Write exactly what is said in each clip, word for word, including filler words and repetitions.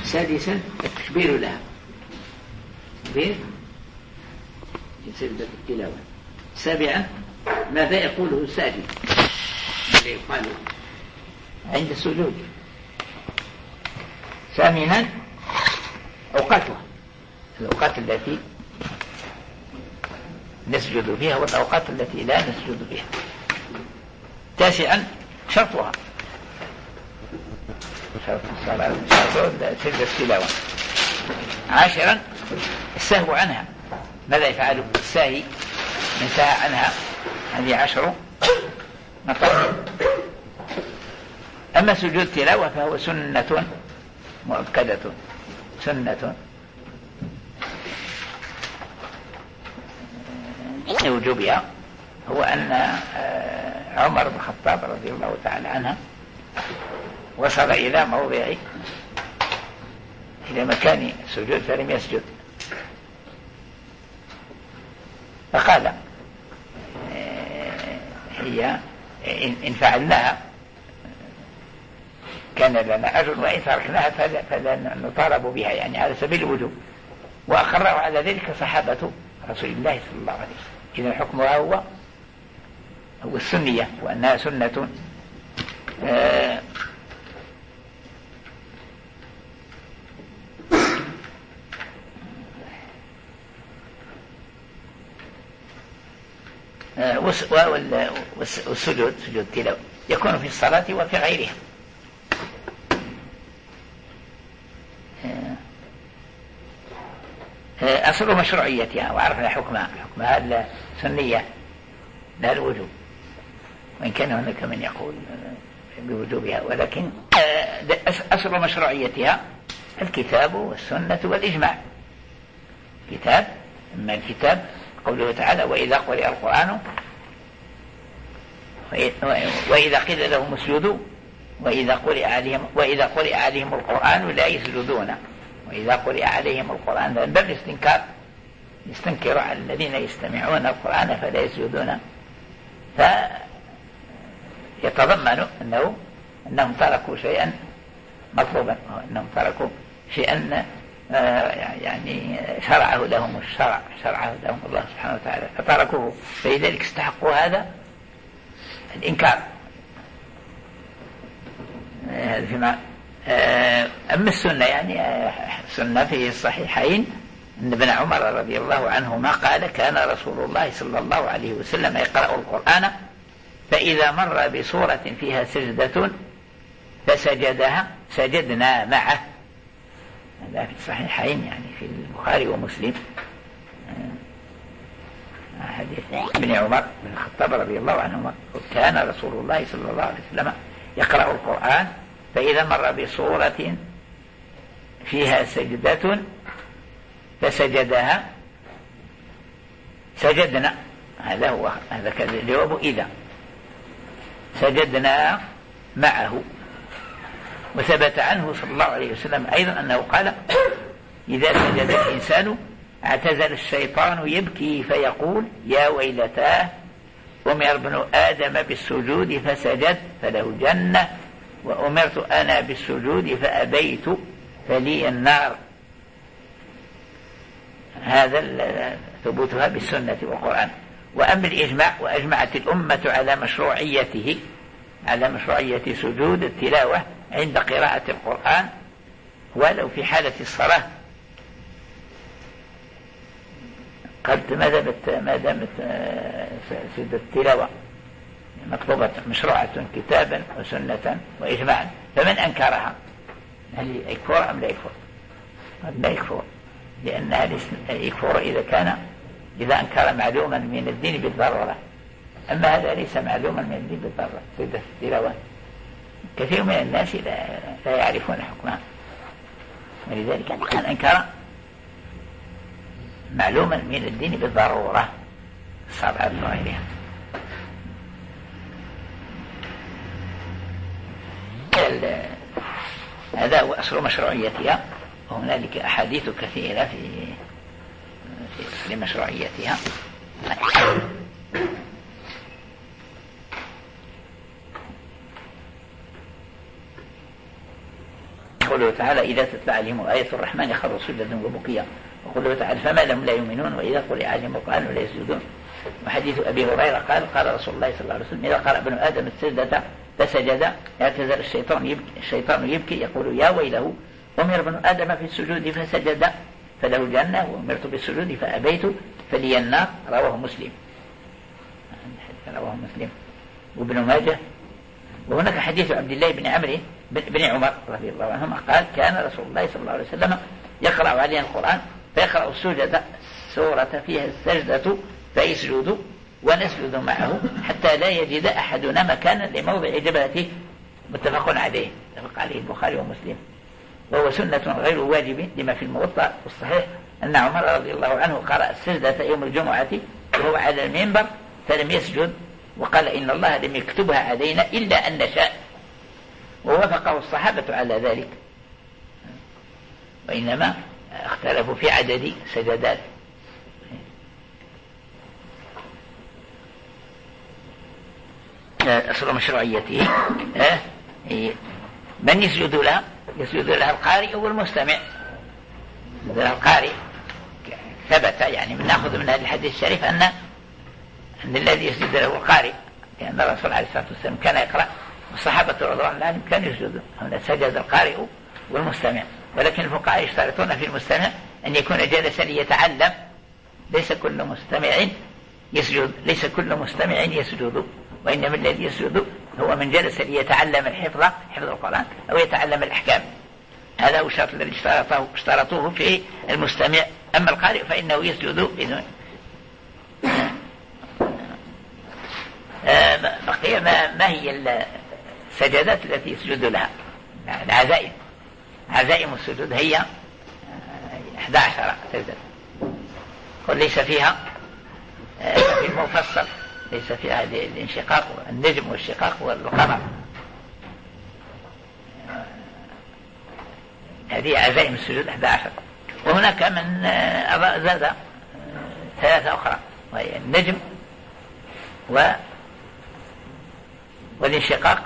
سادسا التكبير لها في سجدة التلاوة. سابعا ماذا يقوله الساجد الذي يقال عند السجود. ثامنا أوقاتها، الأوقات التي نسجد فيها والأوقات التي لا نسجد فيها. تاسعا شرطها، شرط الصلاة سجدة التلاوة. عاشرا السهو عنها، ماذا يفعل الساهي من سهى عنها، هذه عشر مطالب. أما سجود التلاوة فهو سنة مؤكدة، سنة وجوبها هو أن عمر بن الخطاب رضي الله تعالى عنه وصل إلى موضع إلى مكان السجود فلم يسجد، فقال هي إن فعلناها كان لنا أجر وإن تركناها فلا نطالب بها، يعني على سبيل الوجوب. وأقروا على ذلك صحابة رسول الله صلى الله عليه وسلم. إذا حكمها هو هو السنية، وأنها سنة آه والسجود سجود التلاوة يكون في الصلاة وفي غيرها. أصل مشروعيتها وعرفنا حكمها، حكمها السنية لا الوجوب، وإن كان هناك من يقول بوجوبها، ولكن أصل مشروعيتها الكتاب والسنة والإجماع. كتاب، أما الكتاب قوله تعالى وإذا قرئ القرآن وإذا قيل لهم اسجدوا وإذا قرئ عليهم وإذا قرئ عليهم القرآن لا يسجدون، وإذا قرئ عليهم القرآن من باب الاستنكار، يستنكر على الذين يستمعون القرآن فلا يسجدون، فيتضمن أنه أنهم تركوا شيئا مطلوبا، أنهم تركوا شيئا يعني شرعه لهم الشرع، شرعه لهم الله سبحانه وتعالى فتركوه، فلذلك استحقوا هذا الإنكار. هذا فيما أما السنة، يعني السنة في الصحيحين أن ابن عمر رضي الله عنهما قال كان رسول الله صلى الله عليه وسلم يقرأ القرآن فإذا مر بسورة فيها سجدة فسجدها سجدنا معه. هذا في الصحيحين، يعني في البخاري ومسلم، حديث ابن عمر بن الخطاب رضي الله عنهما كان رسول الله صلى الله عليه وسلم يقرأ القرآن فإذا مر بصورة فيها سجدة فسجدها سجدنا. هذا هو هذا كذا الجواب إذا سجدنا معه. وثبت عنه صلى الله عليه وسلم أيضا أنه قال إذا سجد الإنسان اعتزل الشيطان يبكي فيقول يا ويلتاه أمر ابن آدم بالسجود فسجد فله جنة وأمرت أنا بالسجود فأبيت فلي النار. هذا ثبوتها بالسنة والقرآن. وأما الإجماع وأجمعت الأمة على مشروعيته على مشروعية سجود التلاوة عند قراءة القرآن ولو في حالة الصلاة. قلت ما دامت ما دامت سجود التلاوة مطلوبة مشروعة كتابا وسنة وإجماعا، فمن أنكرها هل يكفر أم لا يكفر؟ قد لا يكفر، لأنها يكفر إذا كان إذا أنكر معلوما من الدين بالضرورة. أما هذا ليس معلوما من الدين بالضرورة. سجود التلاوة كثير من الناس لا, لا يعرفون حكمها، ولذلك من أنكر معلوما من الدين بالضرورة الصلاة وغيرها. هذا هو أصل مشروعيتها، وهنالك أحاديث كثيرة في في أصل مشروعيتها. وقوله تعالى إذا تتلى عليهم آية الرحمن خروا سجدا وبكيا، وقوله تعالى فما لهم لا يؤمنون وإذا قرئ عليهم القرآن لا يسجدون. وحديث أبي هريرة قال قال رسول الله صلى الله عليه وسلم إذا قرأ ابن آدم السجدة فسجد اعتذر الشيطان يبكي, الشيطان يبكي يقول يا ويله أمر ابن آدم في السجود فسجد فله الجنة وأمرت بالسجود فأبيت فلي النار. رواه مسلم رواه مسلم وابن ماجه. وهناك حديث عبد الله بن عمرو بن عمر رضي الله عنهما قال كان رسول الله صلى الله عليه وسلم يقرأ علينا القرآن فيقرأ السجدة سورة فيها السجدة فيسجد ونسجد معه حتى لا يجد أحدنا مكانا لموضع جبهته. متفق عليه اتفق عليه البخاري ومسلم. وهو سنة غير واجب لما في الموطأ والصحيح أن عمر رضي الله عنه قرأ السجدة يوم الجمعة وهو على المنبر فلم يسجد وقال إن الله لم يكتبها علينا إلا أن نشاء، ووافقه الصحابة على ذلك، وإنما اختلفوا في عدد سجدات. أصل مشروعيته من يسجد لها؟ يسجد لها القارئ والمستمع. القارئ ثبت يعني من نأخذ من هذا الحديث الشريف أن أن الذي يسجد له القارئ، لأن الرسول عليه الصلاة والسلام كان يقرأ والصحابة رضي الله عنهم كانوا يسجدون. هنا سجد القارئ والمستمع، ولكن الفقهاء يشترطون في المستمع أن يكون جالسا ليتعلم. ليس كل مستمع يسجد ليس كل مستمع يسجد وإنما الذي يسجد هو من جلس ليتعلم الحفظ حفظ القرآن أو يتعلم الأحكام. هذا هو الشرط الذي اشترطوه في المستمع. أما القارئ فإنه يسجد بدون. بقي ما, ما هي السجدات التي يسجد لها؟ العزائم. عزائم السجود هي إحدى عشر سجدة، وليس فيها في المفصل ليس فيها الانشقاق والنجم والشقاق والقمر. هذه عزائم السجود إحدى عشر. وهناك من زاد ثلاثة أخرى وهي النجم و والانشقاق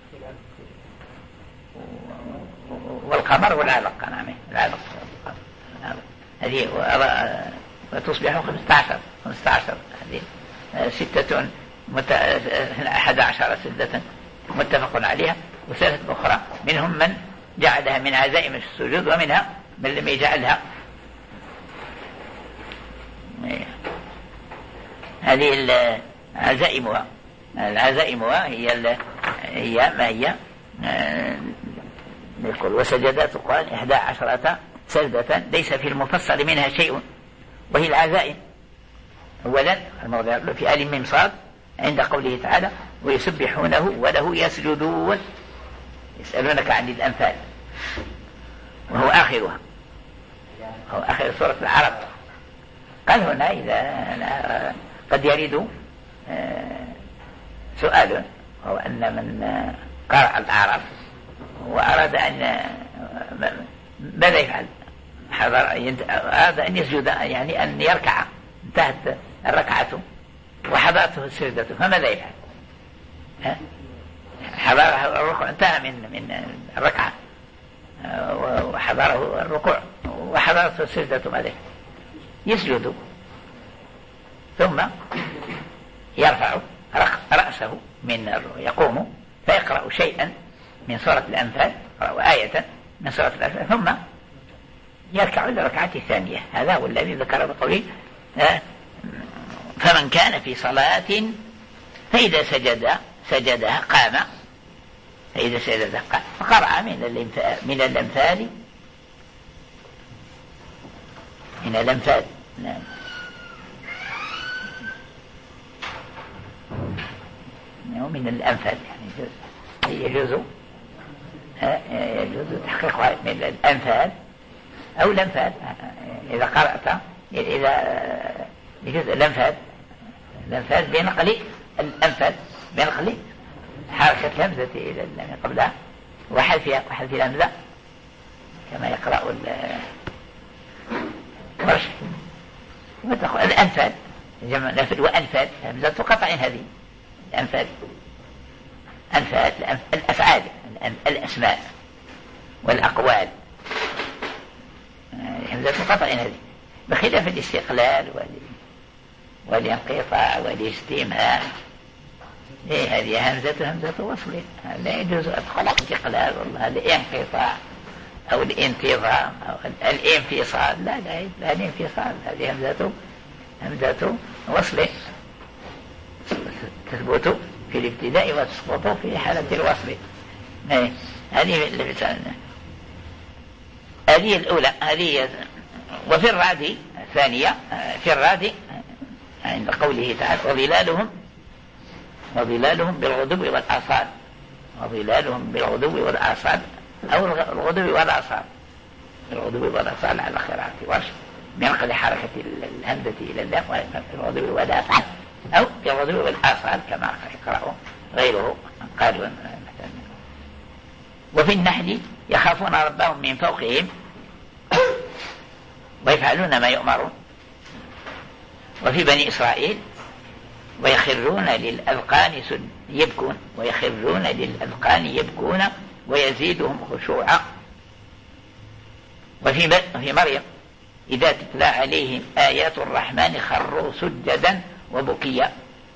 والقمر والعلق. نعم العلق هذه وتصبح خمسة عشر خمسة عشر. هذه ستة مت... أحد عشر سدة متفق عليها. وثلاثة أخرى منهم من جعلها من عزائم السجود ومنها من لم يجعلها. هذه العزائمها العزائمها هي ال... هي ما هي نقول وسجدات القرآن إحدى عشرة سجدة ليس في المفصل منها شيء، وهي العزائم. أولا الموضع في آل ميم صاد عند قوله تعالى ويسبحونه وله يسجدون يسألونك عن الأنفال، وهو آخرها هو آخر سورة العرب. قال هنا إذا قد يريد سؤال، هو أن من قرأ العرب وأراد أن ماذا يفعل؟ أراد أن يسجد يعني أن يركع، انتهت الركعة وحضرته السجدة فماذا يفعل؟ حضره الركوع انتهى من من الركعة وحضره الركوع وحضرته السجدة ماذا يفعل؟ يسجد ثم يرفع رأسه من يقوم فيقرأ شيئا من سورة الأنفال أو آية من سورة الأنفال ثم يركع للركعة الثانية. هذا هو الذي ذكر بقوله فمن كان في صلاة فإذا سجد سجدها قام فإذا سجدها قام فقرأ من الأمثال من الأمثال من الأمثال نعم من الأمثال يعني يجوز يجوز تحقيقها من الأمثال أو الأمثال. إذا قرأت إذا يجوز الأمثال الأمثال بنقل الأمثال بنقل حركة الهمزة إلى التي قبلها وحذفها وحذف الهمزة كما يقرأ الورش. الأمثال جمع نفل وأنفال همزة قطع هذه الأمثال أنفال الأفعال الأسماء والأقوال، همزة قطع هذه، بخلاف الاستقلال والانقطاع والاجتماع، إيه هذه همزة همزة وصل، لا يجوز أدخل الاستقلال والله الانقطاع أو الانتظام أو الانفصال، لا لا لا الانفصال، هذه همزة همزة وصل تثبت في الابتداء وتسقط في حالة الوصل. هذه اللي بتعلمنا، هذه الأولى هذه. وفي الرعد الثانية، في الرعد عند قوله تعالى وظلالهم وظلالهم بالغدو والآصال، وظلالهم بالغدو والآصال أو الغدو والآصال، الغدو والآصال على قراءة ورش بنقل حركة الهمزة إلى اللام، الغدو والآصال أو الغدو والآصال كما يقرأ غيره قالوا. وفي النحل يخافون ربهم من فوقهم ويفعلون ما يؤمرون. وفي بني إسرائيل ويخرون للأذقان يبكون، ويخرون للأذقان يبكون ويزيدهم خشوعا. وفي في مريم إذا تتلى عليهم آيات الرحمن خروا سجدا وبكيا،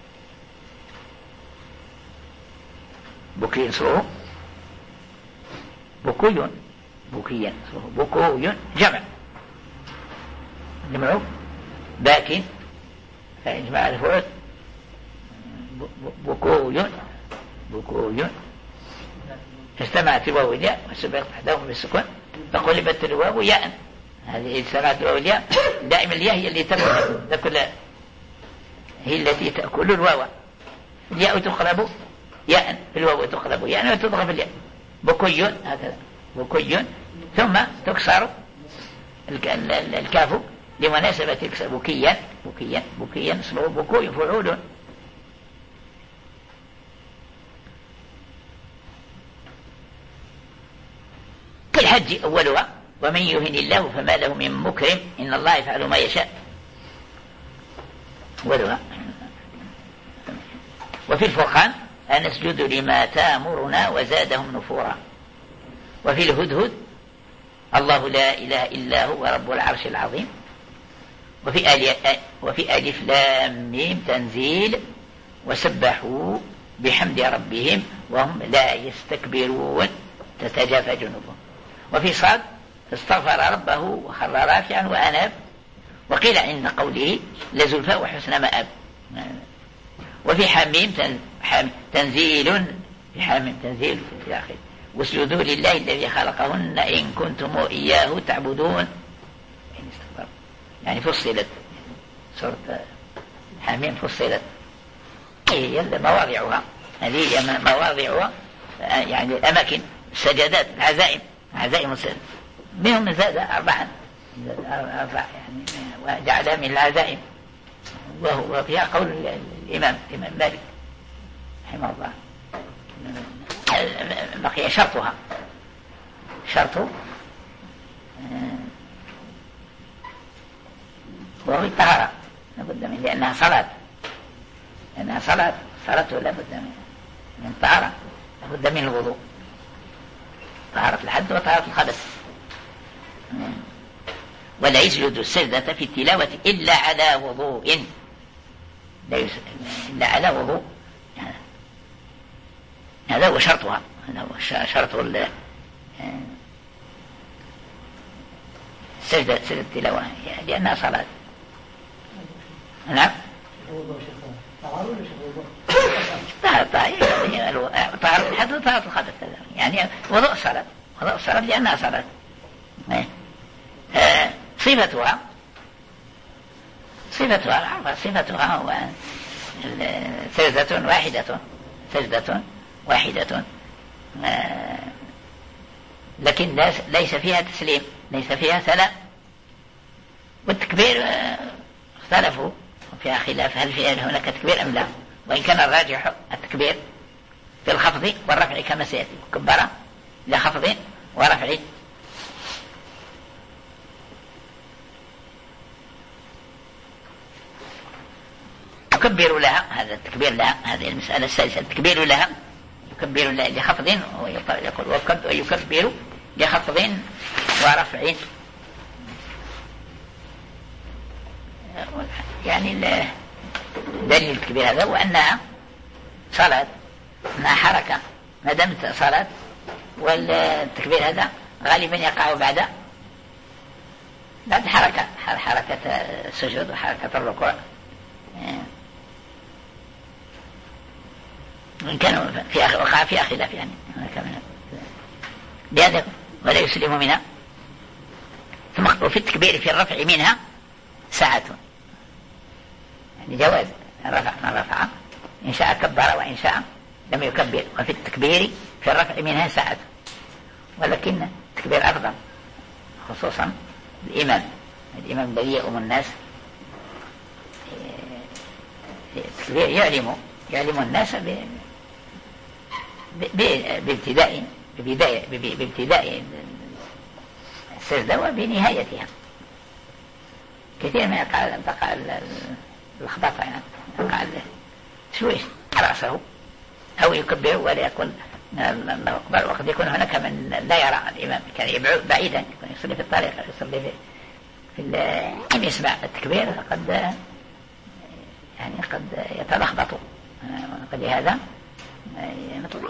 بكي اسمه بكي، بكيا اسمه بكوي جمع جمعه باكن فإجماع الفعل بكوي بكوي اجتمعت الواو والياء وسبقت تحتهم بالسكون فقلبت الواو ياء، هذه اجتمعت الواو والياء دائما الياء هي اللي تأكل، هي التي تأكل الواو، الياء تقلب ياء، الواو تقلب ياء وتضرب الياء، بكي هكذا بكي، ثم تكسر الكاف لمناسبة تكسر بكيا بكيا بكيا اسمه بكوي فعول. كالحج أولها ومن يهن الله فما له من مكرم إن الله يفعل ما يشاء أولها. وفي الفرقان أنسجد لما تامرنا وزادهم نفورا. وفي الهدهد الله لا إله إلا هو رب العرش العظيم. وفي آل وفي ألف لام ميم تنزيل وسبحوا بحمد ربهم وهم لا يستكبرون تتجافى جنوبهم. وفي صاد استغفر ربه وخر رافعا وأناب. وقيل عند قوله لزلفى وحسن مآب. وفي حميم تنزيل في حميم تنزيل في الآخر واسجدوا لله الذي خلقهن إن كنتم إياه تعبدون، يعني فصلت سورة حميم فصلت، هي مواضعها، هذه هي مواضعها يعني الأماكن السجدات العزائم عزائم السجد منهم زاد أربعا أربع يعني وجعلها من العزائم، وهو فيها قول الإمام الإمام مالك رحمه الله. بقي شرطها شرط وهو الطهارة لابد من، لأنها صلاة لأنها صلاة صلاة لابد من من طهارة، لابد من الوضوء، طهارة الحد وطهارة الخبث. ولا يسجد السجدة في التلاوة إلا على وضوء، لا يسجد إلا على وضوء، هذا هو شرطها، هذا هو شرط السجدة سجدة التلاوة لأنها صلاة. نعم طهارة الحد وطهارة الخبث، يعني وضوء الصلاة وضوء الصلاة لأنها صلاة. صفتها صفتها صفتها هو سجدة واحدة سجدة واحدة لكن ليس فيها تسليم، ليس فيها سلام. والتكبير اختلفوا فيها خلاف، هل فيها هناك تكبير أم لا؟ وإن كان الراجح التكبير في الخفض والرفع كما سيأتي، كبر لخفض ورفع. يكبر لها، هذا التكبير لها، هذه المسألة السادسة، التكبير لها يكبر لها لخفض ويقول ويكبر بخفض ورفع. يعني دليل الكبير هذا وأنها صلاة مع حركة، ما دامت صلاة والتكبير هذا غالبا يقع بعد بعد حركة حركة السجود وحركة الركوع. إن كانوا في أخ... وقع في خلاف يعني بهذا ولا يسلم منها. ثم وفي التكبير في الرفع منها ساعة، يعني جواز الرفع من رفع إن شاء كبر وإن شاء لم يكبر. وفي التكبير في الرفع منها ساعة، ولكن التكبير أفضل خصوصا الإمام الإمام الذي يؤم الناس التكبير يعلم يعلم الناس ب... بابتداء بابتداء السجدة وبنهايتها. كثير ما يقع تقع اللخبطة، يعني يقع شويش رأسه أو يكبر ولا يكون الله أكبر، وقد يكون هناك من لا يرى الإمام كان يبعد بعيدا، يكون يصلي في الطريق يصلي في في يسمع التكبير قد يعني قد يتلخبط. قد هذا مطلوب.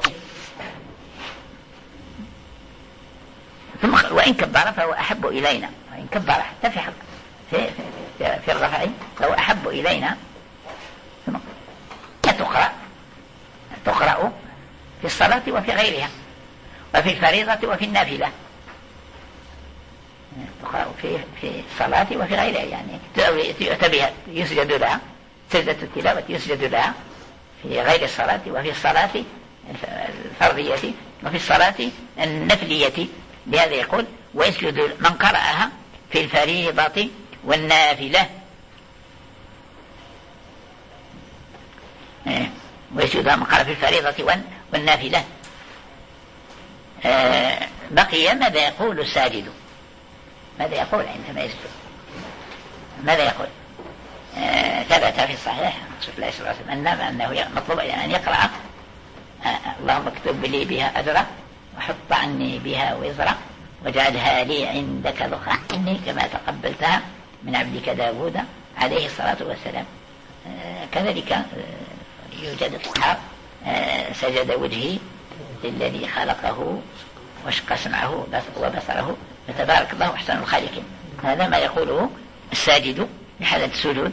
ثم وإن كبر فهو أحب إلينا، وإن كبر حتى في في في, في الرفع فهو أحب إلينا. ثم تقرأ تقرأ في الصلاة وفي غيرها، وفي الفريضة وفي النافلة. تقرأ في في الصلاة وفي غيرها، يعني تبيها يسجد لها سجدة التلاوة يسجد لها في غير الصلاة، وفي الصلاة الفرضية وفي الصلاة النفلية. بهذا يقول ويسجد من قرأها في الفريضة والنافلة. ويسجد من قرأ في الفريضة والنافلة. بقي ماذا يقول الساجد، ماذا يقول عندما يسجد، ماذا يقول؟ ثبت في الصحيح رسول الله صلى الله عليه وسلم أنه مطلوب أن يقرأ اللهم اكتب لي بها أجرا وحط عني بها وزرا واجعلها لي عندك ذخرا إني كما تقبلتها من عبدك داود عليه الصلاة والسلام. كذلك يوجد الصحاب سجد وجهي للذي خلقه وشق سمعه وبصره فتبارك الله أحسن الخالقين. هذا ما يقوله الساجد بحالة السجود.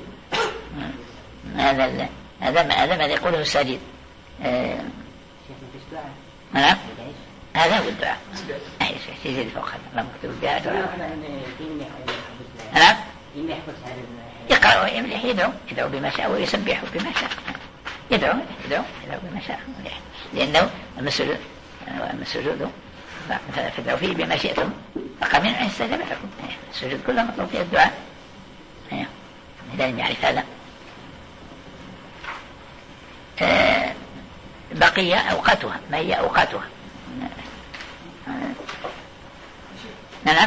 هذا هذا ما هذا ما يقوله الساجد. نعم هذا هو الدعاء. أي شيء يزيد فوق هذا اللهم اكتب بها أجرا. نعم يقرأ ويملح يدعو يدعو بما شاء ويسبح بما شاء. يدعو يدعو يدعو بما شاء، لأنه السجود السجود فادعوا فيه بما شئتم فقمن أن يستجاب لكم. السجود كله مطلوب فيه الدعاء. إذا لم يعرف هذا. بقي أوقاتها. ما هي أوقاتها؟ نعم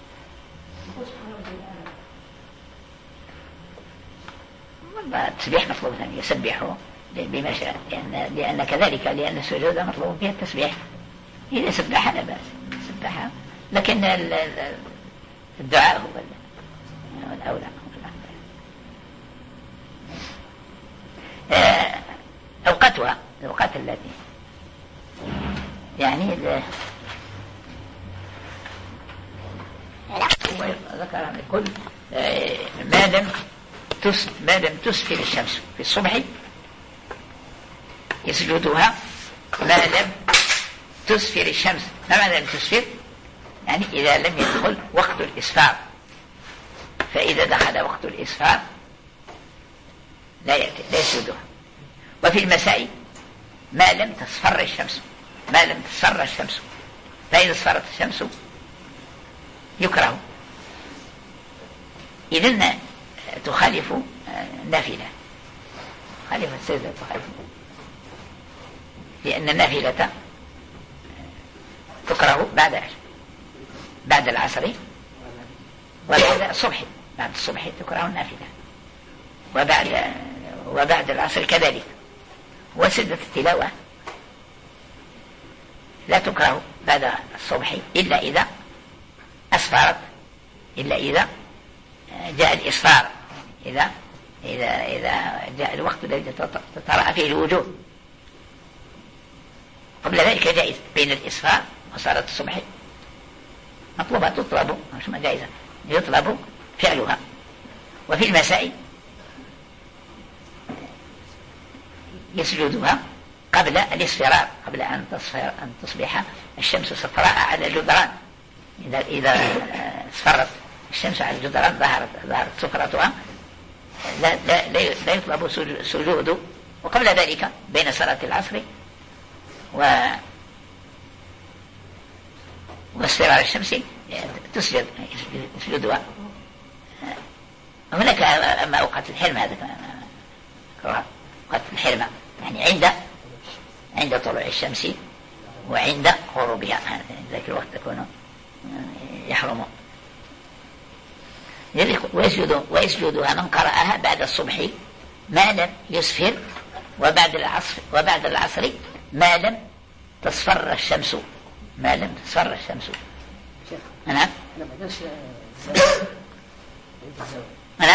التسبيح مطلوب أن يسبحوا بما شاء، لأن, لأن كذلك لأن السجود مطلوب فيها التسبيح. إذا سبح لا بأس سبح، لكن الدعاء هو الأولى. أوقاتها الأوقات التي يعني ذكر يقول ما لم تس ما لم تسفر الشمس في الصبح يسجدها ما لم تسفر الشمس. ما معنى لم تسفر؟ يعني إذا لم يدخل وقت الإسفار، فإذا دخل وقت الإسفار لا يأتي لا يسجدها. وفي المساء ما لم تصفر الشمس ما لم تصفر الشمس فإذا صفرت الشمس يكره. إذن تخالف النافلة، تخالف السجدة تخالف، لأن النافلة تكره بعد بعد العصر وبعد الصبح. بعد الصبح تكره النافلة وبعد وبعد العصر كذلك. وسجدة التلاوة لا تكره بعد الصبح إلا إذا أسفرت، إلا إذا جاء الإصفار، إذا إذا إذا جاء الوقت الذي تتراءى فيه الوجوه. قبل ذلك جائز بين الإصفار وصلاة الصبح مطلوبة، تطلب مش ما جائزة، يطلب فعلها. وفي المساء يسجدها قبل الاصفرار، قبل أن تصفر أن تصبح الشمس صفراء على الجدران. إذا إذا اصفرت الشمس على الجدران ظهرت ظهرت صفرتها، لا لا لا يطلب سجود. وقبل ذلك بين صلاة العصر و واصفرار الشمس تسجد يسجدها. هناك أما أوقات الحلم، هذا أوقات الحلم يعني عند عند طلوع الشمس وعند غروبها، ذاك الوقت تكون يحرم. ويسجد ويسجدها من قرأها بعد الصبح ما لم يسفر، وبعد العصر وبعد العصر ما لم تصفر الشمس، ما لم تصفر الشمس. نعم نعم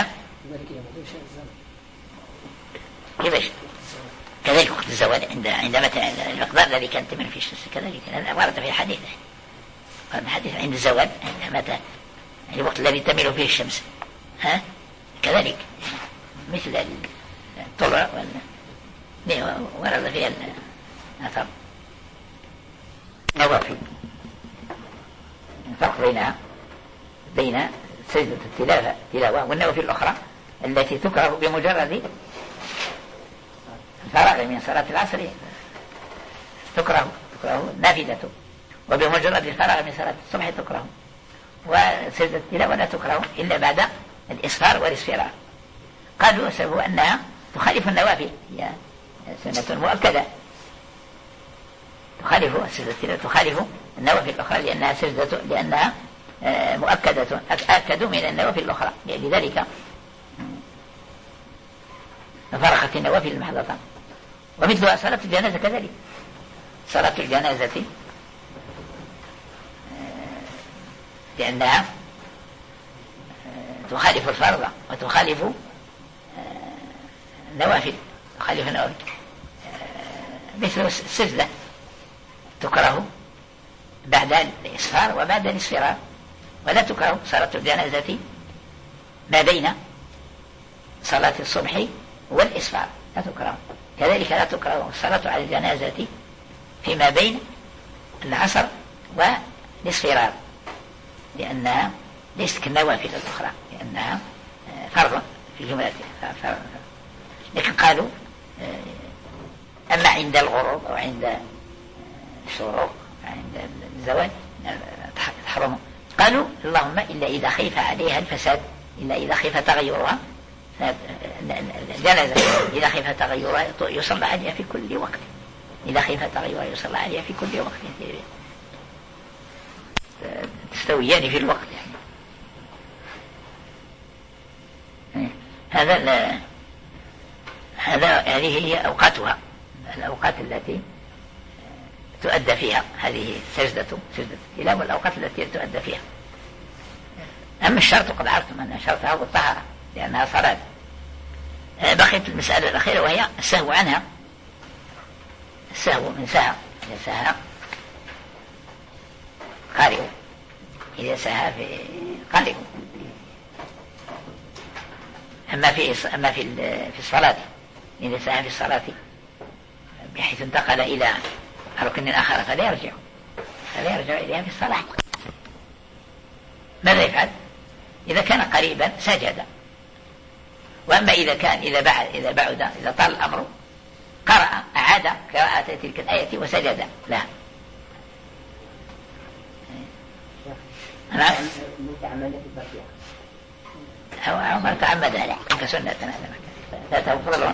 كيفاش كذلك وقت الزوال عند عند متى المقدار الذي كانت تمر في الشمس، كذلك ورد في الحديث قال الحديث عند الزوال عند متى الوقت الذي تميل فيه الشمس، ها كذلك مثل الطلوع ورد فيها الأثر. نظر في الفرق بينها بين سجدة التلاوة التلاوة والنوافل الأخرى التي تكره بمجرد الفراغ من صلاة العصر، تكره تكره نافلة، وبمجرد الفراغ من صلاة الصبح تكره. وسجدة التلاوة لا تكره إلا بعد الإصفار والاصفرار. قالوا سبب أنها تخالف النوافل، هي سنة مؤكدة، تخالف سجدة التلاوة تخالف النوافل الأخرى لأنها سجدة لأنها مؤكدة أكد من النوافل الأخرى، لذلك فرقت النوافل المحضة. ومثلها صلاة الجنازة كذلك، صلاة الجنازة لأنها تخالف الفرض وتخالف النوافل، تخالف النوافل. مثل السجدة تكره بعد الإصفار وبعد الإصفرار، ولا تكره صلاة الجنازة ما بين صلاة الصبح والإصفار، لا تكره. كذلك لا تكره الصلاة على الجنازة فيما بين العصر والإصفرار، لأنها ليست كالنوافل الأخرى، لأنها فرض في جملتها. لكن قالوا أما عند الغروب أو عند الشروق عند الزواج تحرم. قالوا اللهم إلا إذا خيف عليها الفساد، إلا إذا خيف تغيرها الجنازة، إذا خيف تغيرها يصلى عليها في كل وقت، إذا خيف تغيرها يصلى عليها في كل وقت، تستويان في الوقت يعني. هذا لا هذا هذه هي أوقاتها، الأوقات التي تؤدى فيها هذه سجدة سجدة التلاوة، والأوقات التي تؤدى فيها. أما الشرط قد عرفتم أن شرطها هو الطهارة لأنها صلاة. بقيت المسألة الأخيرة وهي السهو عنها. السهو من سهى، إذا سهى قارئ، إذا سهى في قارئ. أما في أما في في الصلاة، إذا سهى في الصلاة بحيث انتقل إلى ركن آخر فلا يرجع فلا يرجع إليها في الصلاة. ماذا يفعل؟ إذا كان قريبا سجد، وأما إذا كان إذا بعد إذا بعد إذا طال الأمر قرأ أعاد قراءة تلك الآية وسجد لها. أنا عمر تعمد عليه كسنة لا تفضل.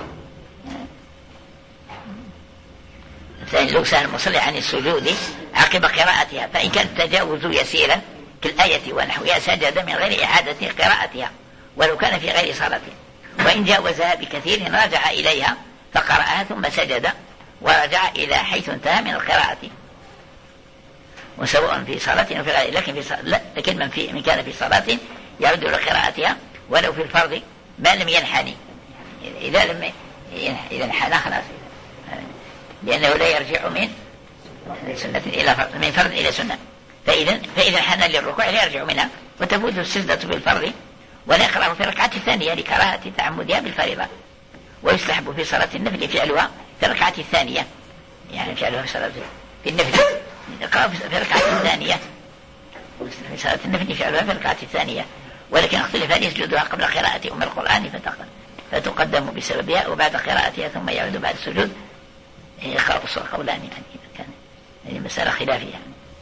ثاني لو سأل المصلي عن السجود عقب قراءتها، فإن كان التجاوز يسيرا كالآية ونحوها سجد من غير إعادة قراءتها ولو كان في غير صلاته. وإن جاوزها بكثير رجع إليها فقرأها ثم سجد ورجع إلى حيث انتهى من القراءة. وسواء في صلاة وفي غيرها، لكن في صلاة لا، لكن من, في من كان في صلاة يعود إلى قراءتها ولو في الفرض ما لم ينحني، إذا لم إذا انحنى خلاص، لأنه لا يرجع من سنة إلى فرض، من فرض إلى سنة، فإذا فإذا انحنى للركوع لا يرجع منها وتفوت السجدة بالفرض، ولا يقرأ في الركعة الثانية لكراهة تعمدها بالفريضة. ويستحب في صلاة النفل فعلها في الركعة الثانية، يعني فعلها في صلاة في النفل يقرأ في الركعة الثانية، في صلاة النفل فعلها في الركعة الثانية، ولكن اختلف هل يسجدها قبل قراءة أم القرآن فتقدم بسببها وبعد قراءتها ثم يعود بعد السجود، قولان يعني كان هذه مسألة خلافية،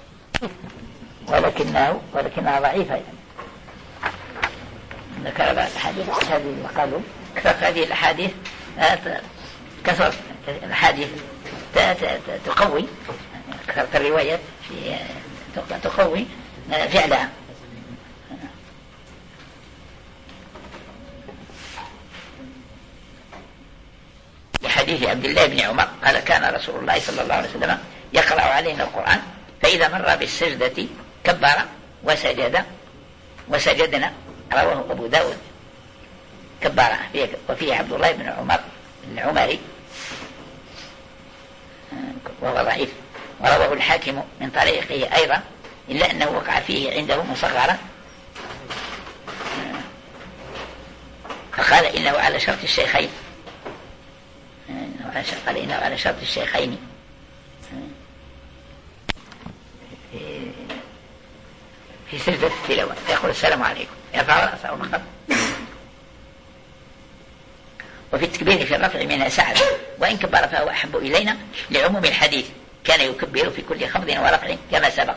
ولكنه ولكنها ضعيفة يعني. ذكر بعض الأحاديث هذه قالوا كثرة هذه الأحاديث كثرة الأحاديث تقوي كثرة الروايات تقوي فعلها. لحديث عبد الله بن عمر قال كان رسول الله صلى الله عليه وسلم يقرأ علينا القرآن فإذا مر بالسجدة كبر وسجد وسجدنا، رواه أبو داود كبر. وفيه عبد الله بن عمر العمري وهو ضعيف، ورواه الحاكم من طريقه أيضا إلا أنه وقع فيه عنده مصغرا، فقال إنه على شرط الشيخين، قال إنه على شرط الشيخين في سجدة التلاوة، يقول السلام عليكم يرفع رأسه ومخط. وفي التكبير في الرفع منها سعد، وإن كبر فهو أحب إلينا لعموم الحديث، كان يكبر في كل خفض ورفع كما سبق.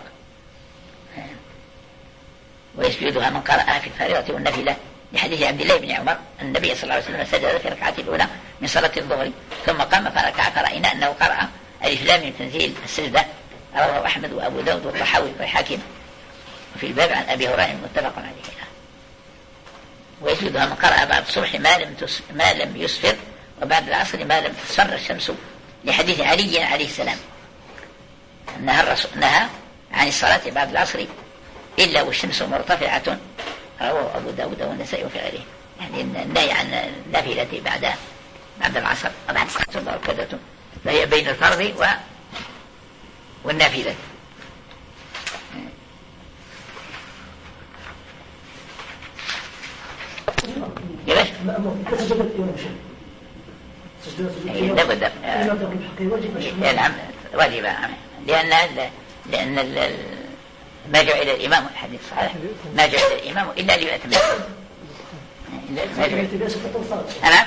ويسجدها من قرأها في الفريضة والنافلة، لحديث عبد الله بن عمر النبي صلى الله عليه وسلم سجد في الركعة الأولى من صلاة الظهر ثم قام فركع فرأينا أنه قرأ ألف لام من تنزيل السجدة، رواه أحمد وأبو داود والطحاوي والحاكم. وفي الباب عن أبي هريرة متفق عليه. ويسجدها من قرأ بعد الصبح ما لم تس... ما لم يسفر، وبعد العصر ما لم تصفر الشمس، لحديث علي عليه السلام نهى الرسول نهى عن الصلاة بعد العصر إلا والشمس مرتفعة، رواه أبو داود والنسائي وفي غيره، يعني النهي عن النافلة بعد بعد العصر وبعد الصلاة مركزة، فهي بين الفرض و... والنافلة. ليش؟ لابد واجب، لأن لأن ما جاء إلى الإمام الحديث صحيح ما جاء إلى الإمام إلا ليؤتم أنا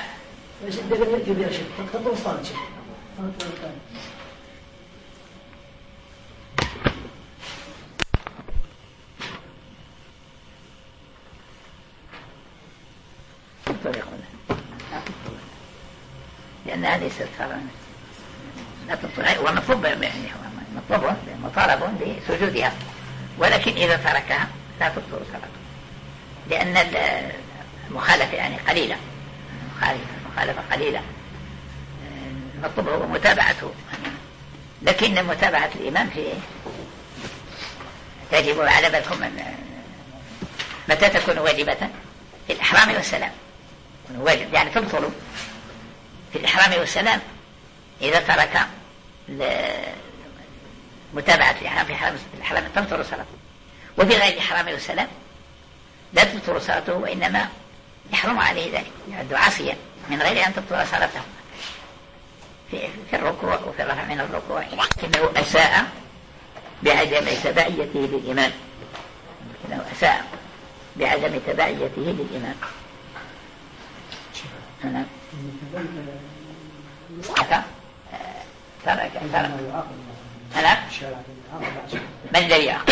لأنها ليست فرضا لا تبطل، ومطلوب مطلوب مطالب بسجودها، ولكن إذا تركها لا تبطل صلاته، لأن المخالفة يعني قليلة، مخالفة قليلة، المطلوب هو متابعته، لكن متابعة الإمام في تجب على بالكم متى تكون واجبة؟ في الإحرام والسلام واجب، يعني تبطل في الإحرام والسلام إذا ترك متابعة الإحرام في الإحرام تبطل صلاته، وفي غير الإحرام والسلام لا تبطل صلاته، وإنما يحرم عليه ذلك، يعد عاصيا من غير أن تبطل صلاته في, في الركوع وفي الرفع من الركوع، لكنه أساء بعدم تبعيته للإمام، لكنه أساء بعدم تبعيته للإمام. أنا ترك ترك أنا من الذي يعاقب؟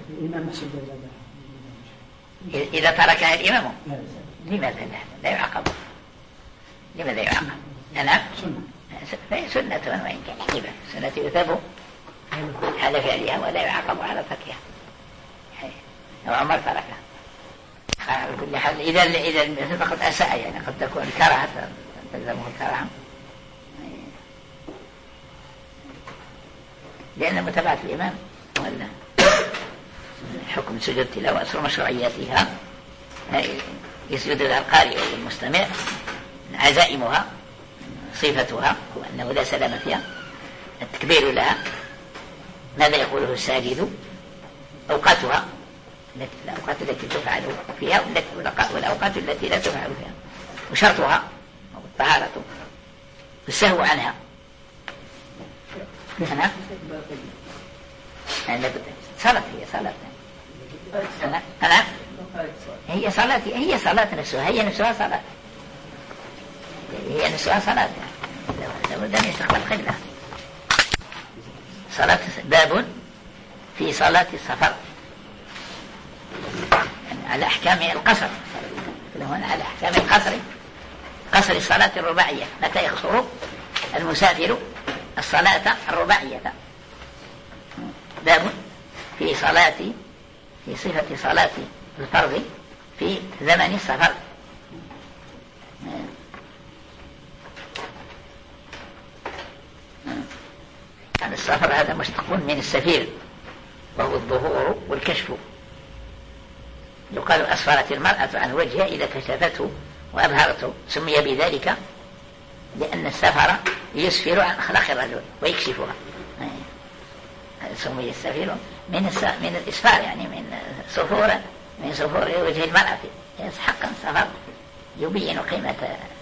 إذا تركها الإمام لماذا لا لا يعاقب؟ لماذا يعاقب؟ أنا فهي سنة وإن كان عجيبة، سنة يثاب على فعلها ولا يعاقب على تركها، لو عمر تركها على كل حال. إذا إذا فقد أساء، يعني قد تكون كراهة تلزمه الكراهة، لأن متابعة الإمام ولا حكم سجود التلاوة أصل مشروعياتها يسجد لها القارئ والمستمع، عزائمها صفتها وأنه لا سلام فيها، التكبير لها، ماذا يقوله الساجد، أوقاتها الأوقات التي تفعل فيها والأوقات التي لا تفعل فيها، وشرطها الطهارة والسهو عنها. أنا أنا صلاة هي صلاة أنا أنا هي صلاة هي صلاة نفسها هي نفسها صلاة هي نفسها صلاة لابد أن يستقبل القبلة. صلاة باب في صلاة السفر يعني على أحكام القصر، هنا على أحكام القصر، قصر الصلاة الرباعية، متى يقصر المسافر الصلاة الرباعية. باب في صلاة في صفة صلاة الفرض في زمن السفر. السفر هذا مشتق من السفير وهو الظهور والكشف. يقال أسفرت المرأة عن وجهها إذا كشفته وأظهرته، سمي بذلك لأن السفر يسفر عن أخلاق الرجل ويكشفها، سمي السفير من من الإسفار يعني من سفور من سفور وجه المرأة. حقا السفر يبين قيمة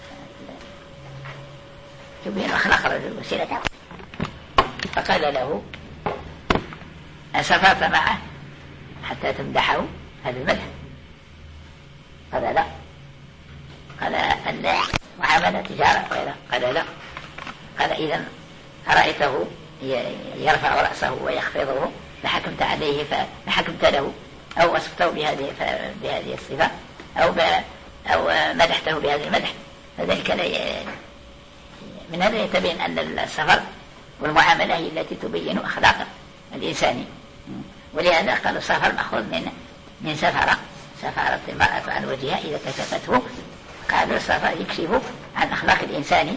يبين أخلاق الرجل وسيرته. فقال له أسافرت معه حتى تمدحه؟ هذا المدح. قال لا. قال أن معاملة تجارة؟ قال لا. قال إذن أرأيته يرفع رأسه ويخفضه لحكمت عليه فحكمت له، أو وصفته بهذه بهذه الصفة، أو أو مدحته بهذه المدح. فذلك من هذا يتبين أن السفر والمعاملة هي التي تبين أخلاق الإنسان. ولهذا قالوا السفر مأخوذ من من سفر سفرت المرأة عن وجهها إذا كشفته. قالوا السفر يكشف عن أخلاق الإنسان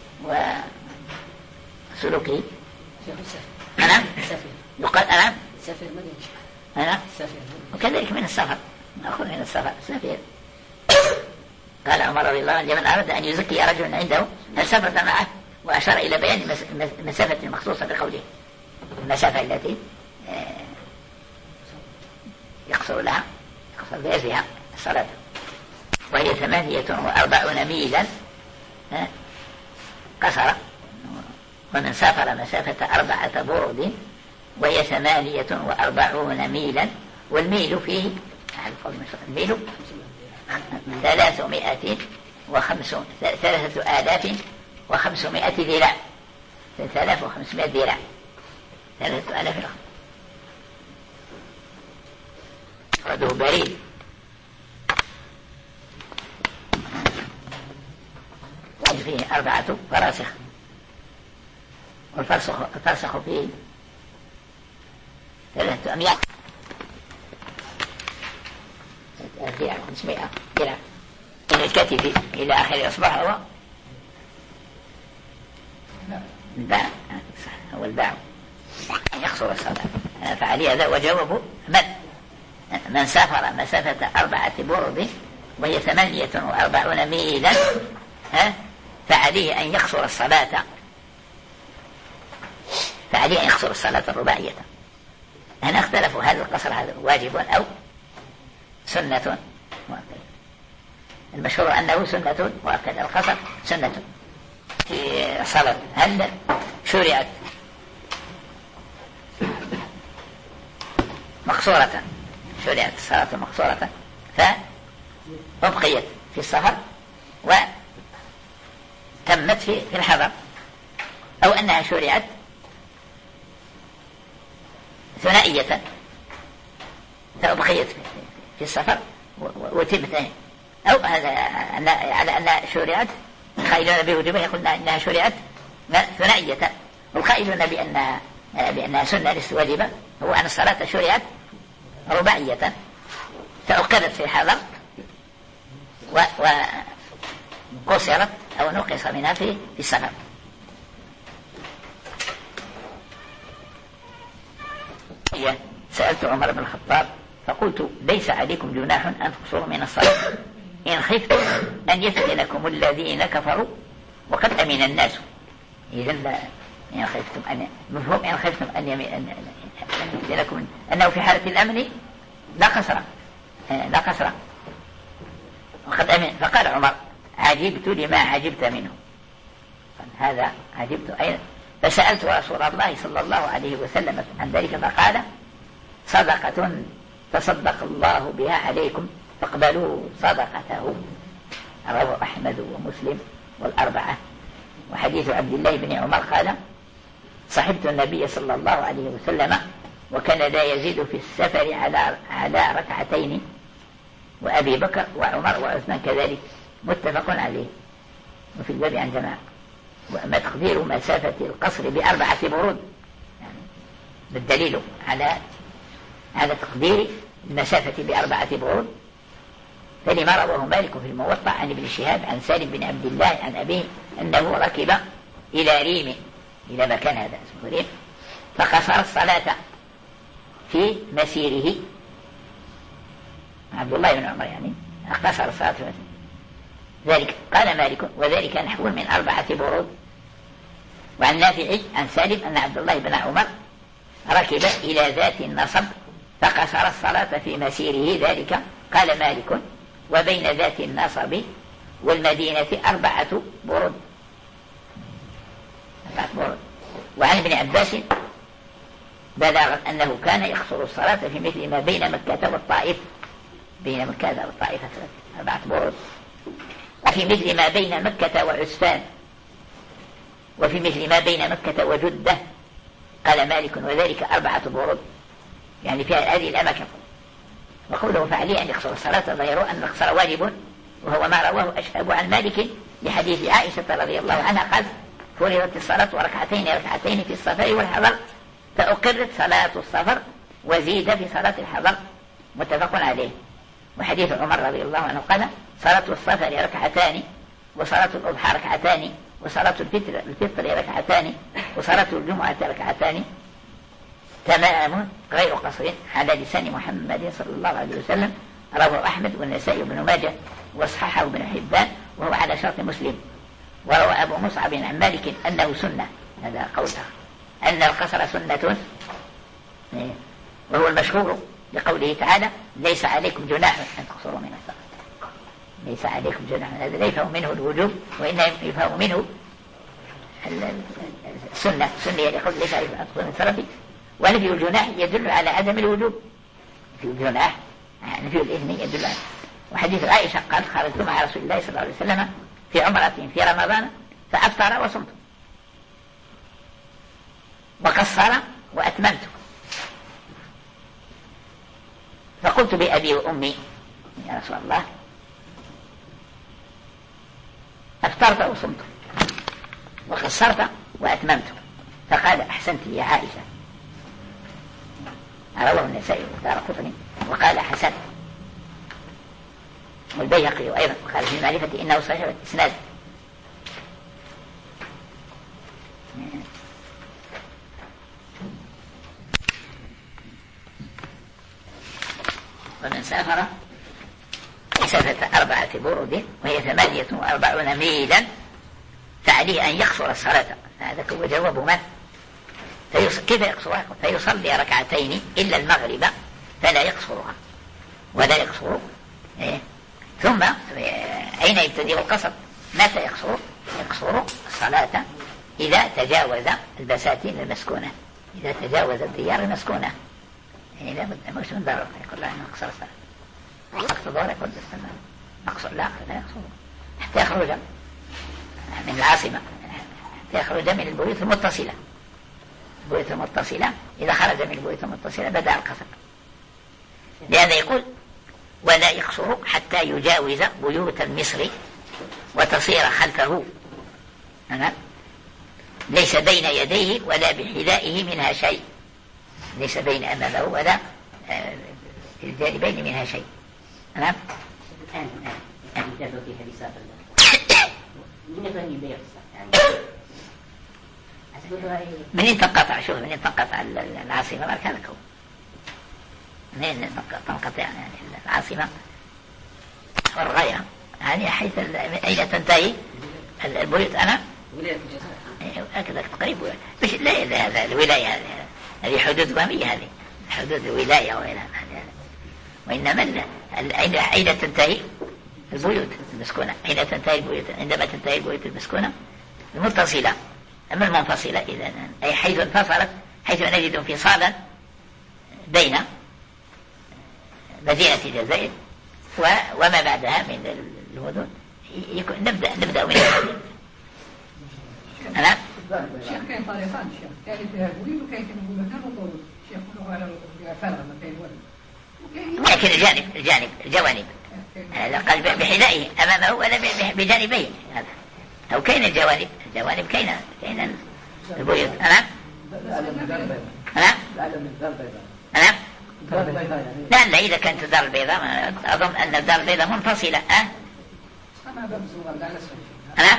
وسلوكه. أنا يقال أنا سفر أنا وكذلك من السفر مأخوذ من السفر سفير. قال عمر رضي الله عنه: لمن أراد أن يزكي رجل عنده هل سافرت معه؟ وأشار إلى بيان مسافة مخصوصة بقوله المسافة التي يقصر لها يقصر بأجلها الصلاة، وهي ثمانية وأربعون ميلا قصر. ومن سافر مسافة أربعة برد وهي ثمانية وأربعون ميلا، والميل فيه الميل ثلاثمائة وخمسون ثلاثة آلاف وخمسمائة ذراع ثلاثة آلاف وخمسمائة ذراع ثلاثة آلاف رده بريد. فيه أربعة فراسخ، والفرسخ الفرسخ فيه ثلاثة أميال ذراع خمسمائة ذراع من الكتف إلى آخر الإصبع. هو الباع هو الباع يقصر الصلاة. فعلي هذا وجواب من من سافر مسافة أربعة برد وهي ثمانية وأربعون ميلا فعليه أن يقصر الصلاة فعليه أن يقصر الصلاة الرباعية. هنا اختلفوا هذا القصر هذا واجب أو سنة مؤكدة. المشهور أنه سنة مؤكدة، القصر سنة في الصلاة. هل شرعت مقصورة شرعت الصلاة مقصورة فأبقيت في السفر وتمت في الحضر، أو أنها شرعت ثنائية فأبقيت في السفر وتمت، أو هذا على أنها شرعت القائلون بوجوبها يقولون أنها شرعت ثنائية، والقائلون بأنها بأنها سنة ليست واجبة هو أن الصلاة شرعت رباعية فأقرت في الحضر وقصرت أو نقص منها في السفر. هي فسألت عمر بن الخطاب فقلت ليس عليكم جناح أن تقصروا من الصلاة إن خفتم أن يفتنكم الذين كفروا وقد أمن الناس. إذن لا إن خفتم أن مفهوم إن خفتم أن يفتنكم أنه في حالة الأمن لا قصر لا قصر وقد أمن. فقال عمر عجبت لما عجبت منه. هذا عجبت أيضا. فسألت رسول الله صلى الله عليه وسلم عن ذلك فقال صدقة تصدق الله بها عليكم فاقبلوا صدقته. رواه أحمد ومسلم والأربعة. وحديث عبد الله بن عمر قال صحبت النبي صلى الله عليه وسلم وكان لا يزيد في السفر على على ركعتين وأبي بكر وعمر وعثمان كذلك متفق عليه. وفي الباب عن جماعة. وأما تقدير مسافة القصر بأربعة برود يعني بالدليل على على تقدير المسافة بأربعة برود فلما رواه مالك في الموطأ عن ابن شهاب عن سالم بن عبد الله عن أبيه أنه ركب إلى ريم إلى مكان هذا اسمه ريم فقصر الصلاة في مسيره. عبد الله بن عمر يعني قصر الصلاة في مسيره. ذلك قال مالك وذلك نحو من أربعة برود. وعن نافع عن سالم أن عبد الله بن عمر ركب إلى ذات النصب فقصر الصلاة في مسيره. ذلك قال مالك وبين ذات النصب والمدينة أربعة برود. أربعة برود. وعن ابن عباس بلغ أنه كان يقصر الصلاة في مثل ما بين مكة والطائف بين مكة والطائف أربعة برود. وفي مثل ما بين مكة وعسفان وفي مثل ما بين مكة وجدة قال مالك وذلك أربعة برود يعني في هذه الأماكن. وقوله فعليه أن يقصر الصلاة ظاهره أن القصر واجب وهو ما رواه أشهب عن مالك لحديث عائشة رضي الله عنها قال فرضت الصلاة وركعتين ركعتين في السفر والحضر فأقرت صلاة السفر وزيد في صلاة الحضر متفق عليه. وحديث عمر رضي الله عنه قال صلاة السفر ركعتان وصلاة الأضحى ركعتان وصلاة الفطر, الفطر ركعتان وصلاة الجمعة ركعتان تمام غير قصر على لسان محمد صلى الله عليه وسلم. رواه أحمد والنسائي بن ماجه وصححه ابن حبان وهو على شرط مسلم. وروى أبو مصعب عن مالك أنه سنة. هذا قوله أن القصر سنة وهو المشهور لقوله تعالى ليس عليكم جناح أن تقصروا من الصلاة. ليس عليكم جناح هذا لا يفهم منه الوجوب وإنما يفهم منه السنة سنة لقول ليس عليكم أن تقصروا من الصلاة. ونفي الجناح يدل على عدم الوجوب. نفي الجناح نفي الإذن يدل على. وحديث عائشة قال خرجت مع رسول الله صلى الله عليه وسلم في عمرة في رمضان فأفطر وصمت وقصر وأتممت فقلت بأبي وأمي يا رسول الله أفطرت وصمت وقصرت وأتممت فقال أحسنت يا عائشة. رواه النسائي والدارقطني وقال حسن. والبيهقي أيضا قال في المعرفة إنه صحيح الإسناد. ومن سافر مسافة أربعة برود وهي ثمانية وأربعون ميلا فعليه أن يقصر الصلاة. هذا هو جواب من فيص... كيف يقصرها فيصلي ركعتين إلا المغرب فلا يقصرها ولا يقصر إيه؟ ثم أين يبتدئ القصر متى يقصر يقصر الصلاة إذا تجاوز البساتين المسكونة إذا تجاوز الديار المسكونة يعني لا بد مش من ضرر يقول لا نقصر الصلاة وقت الظهر يقول استنى نقصر لا لا يقصر حتى يخرج من العاصمة حتى يخرج من البيوت المتصلة. البيوت المتصلة إذا خرج من البيوت المتصلة بدأ القصر. لهذا يقول ولا يقصر حتى يجاوز بيوت المصر وتصير خلفه أنا. ليس بين يديه ولا بحذائه منها شيء ليس بين أمامه ولا في الجانبين منها شيء. نعم الآن الآن الآن في حديث من يفهم يبيع من انتقطع شوف من انتقطع العاصمة ما كان لكم من تنقطع يعني العاصمة والغاية هذه حيث أين تنتهي البيوت. أنا هكذا قريب مش لا لا الولاية هذه حدود قومية، هذه حدود الولاية وغيرها، وإنما أين تنتهي البيوت المسكونة، أين تنتهي البيوت عندما تنتهي البيوت المسكونة المتصلة. أما المنفصلة إذا أي حيث انفصلت، حيث نجد انفصالا بين مدينة الجزائر وما بعدها من المدن، نبدأ نبدأ من المدينة. أنا شيخ كاين طريقان شيخ، كاين فيها بويد وكاين فيها مكان وطرود شيخ كله على فارغ ما كاين والو، لكن الجانب الجانب الجوانب قال بحذائه أمامه ولا بجانبيه هذا، أو كاين الجوانب الجوانب كاين كاين البيوت. أنا أنا أنا لا لا إذا كانت الدار البيضاء أظن أن الدار البيضاء منفصلة. أه أنا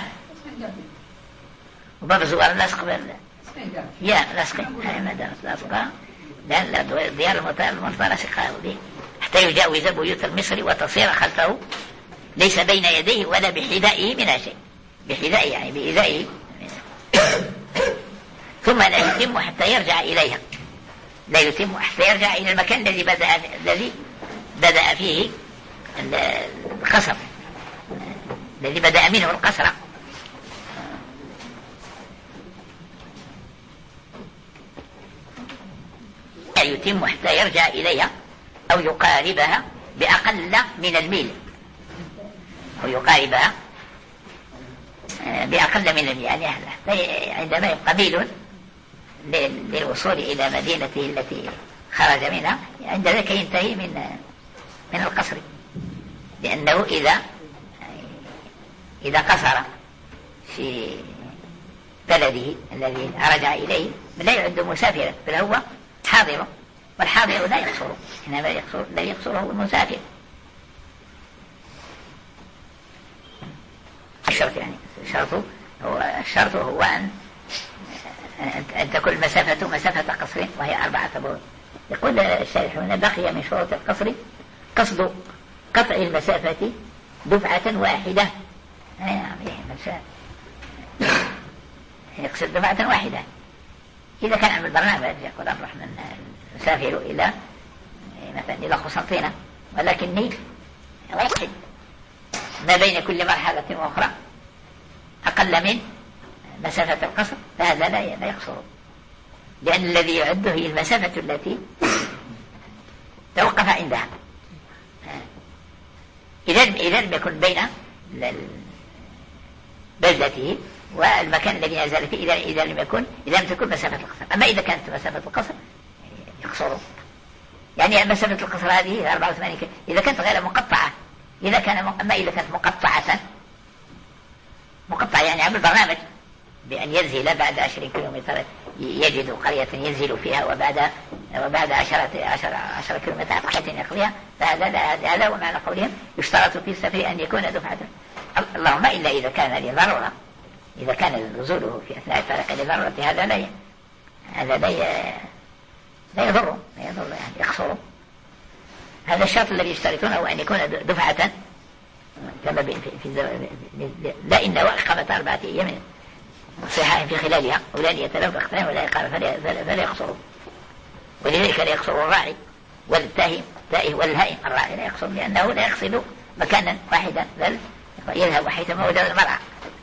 وباب الزوار لاصق يا لاصق ما دام لاصقة لأن الديار المتلاصقة به حتى يجاوز بيوت المصري وتصير خلفه ليس بين يديه ولا بحذائه من شيء، بحذائه يعني بإذائه ثم لا يتم حتى يرجع إليها، لا يتم حتى يرجع إلى المكان الذي بدأ الذي بدأ فيه القصر، الذي بدأ منه القصر. لا يتم حتى يرجع إليها أو يقاربها بأقل من الميل، أو يقاربها بأقل من الميل، يعني عندما يبقى ميل للوصول إلى مدينته التي خرج منها عند ذلك ينتهي من من القصر، لأنه إذا إذا قصر في بلده الذي رجع إليه لا يعد مسافرا بل هو حاضر، والحاضر لا يقصر، إنما يقصر لا يقصره المسافر. الشرط يعني الشرط هو الشرط هو أن أن تكون المسافة مسافة قصر وهي أربعة بعد. يقول الشارح هنا بقي من شروط القصر قصد قطع المسافة دفعة واحدة، يقصد دفعة واحدة. إذا كان عمل برنامج يقول نروح نسافر إلى مثلا إلى قسنطينة ولكني واحد ما بين كل مرحلة وأخرى أقل من مسافة القصر، فهذا لا يقصر، لأن الذي يعده هي المسافة التي توقف عندها. إذا لم يكن بين بلدته والمكان الذي نزل فيه، إذا إذا لم يكن إذا لم تكن مسافة القصر. أما إذا كانت مسافة القصر يقصره، يعني مسافة القصر هذه أربعة وثمانين كيلو إذا كانت غير مقطعة. إذا كان أما إذا كانت مقطعة مقطعة يعني عمل برنامج بأن ينزل بعد عشرين كيلومتر يجد قرية ينزل فيها وبعد وبعد عشرة عشر عشر كيلومتر قرية يقضيها، فهذا هذا هو معنى قولهم يشترط في السفر أن يكون دفعة. اللهم إلا إذا كان لضرورة، إذا كان نزوله في أثناء الفرق لضرورة هذا لا هذا لا لا يضر لا يضر يعني يخسره. هذا الشرط الذي يشترطونه هو أن يكون دفعة كما في في لا إن وإقامة أربعة أيام صحاح في خلالها ولا يتلف اختلاف ولا إقامة فلا, فلا يخسره. ولذلك لا يخسر الراعي والتاهم تائه والهائم. الراعي لا يخسر لأنه لا يقصد مكانا واحدا بل يذهب حيثما وجد المرعى.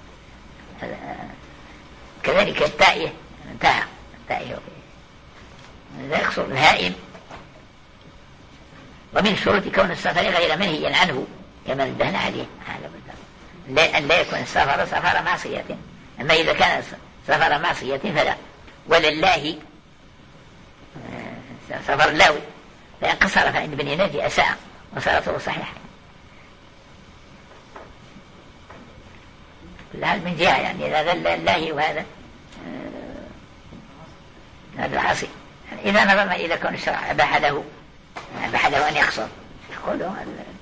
كذلك التائه انتهى التائه لا يخسر الهائم. ومن شروط كون السفر غير منهيا عنه كما انتهينا عليه أن لا يكون السفر سفر معصية. أما إذا كان سفر معصية فلا. ولله سفر لاوي فإن قصر فإن بني ناجي أساء وصلاته صحيحة. كل هذا من جهة يعني إذا ذل الله وهذا هذا العاصي. إذا نظرنا إذا كون الشرع أباح له أباح له أن يقصر يقولوا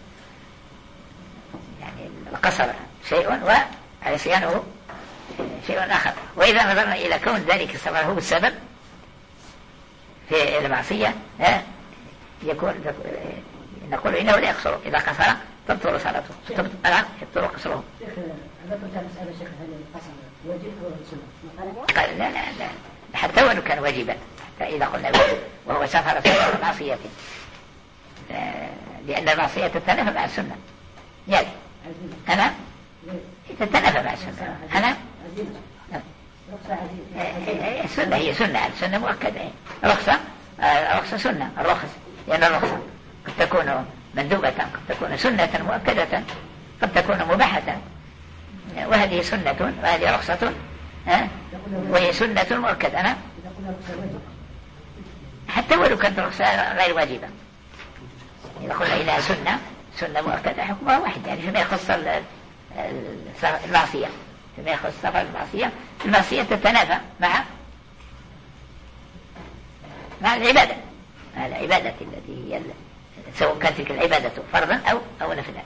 يعني القصر شيء وعصيانه شيء آخر. وإذا نظرنا إلى كون ذلك السفر هو السبب في المعصية يكون نقول إنه لا يقصر إذا قصر تبطل صلاته يبطل قصره. ذكرت مسألة شيخ هل القصر واجب أو سنة؟ قال لا لا لا حتى ولو كان واجبا فإذا قلنا واجب وهو سفر سفر معصية لأن المعصية تتنافى مع السنة يعني أنا تتنافى مع السنة أنا السنة هي سنة السنة مؤكدة رخصة رخصة سنة الرخص لأن الرخصة قد تكون مندوبة قد تكون سنة مؤكدة قد تكون مباحة وهذه سنة وهذه رخصة ها وهي سنة مؤكدة أنا حتى ولو كانت رخصة غير واجبة إذا قلنا إنها سنة سنة مؤكدة حكمها واحد يعني فيما يخص المعصية فيما يخص سفر المعصية المعصية تتنافى مع مع العبادة مع العبادة التي هي سواء كانت تلك العبادة فرضا أو أو نفلا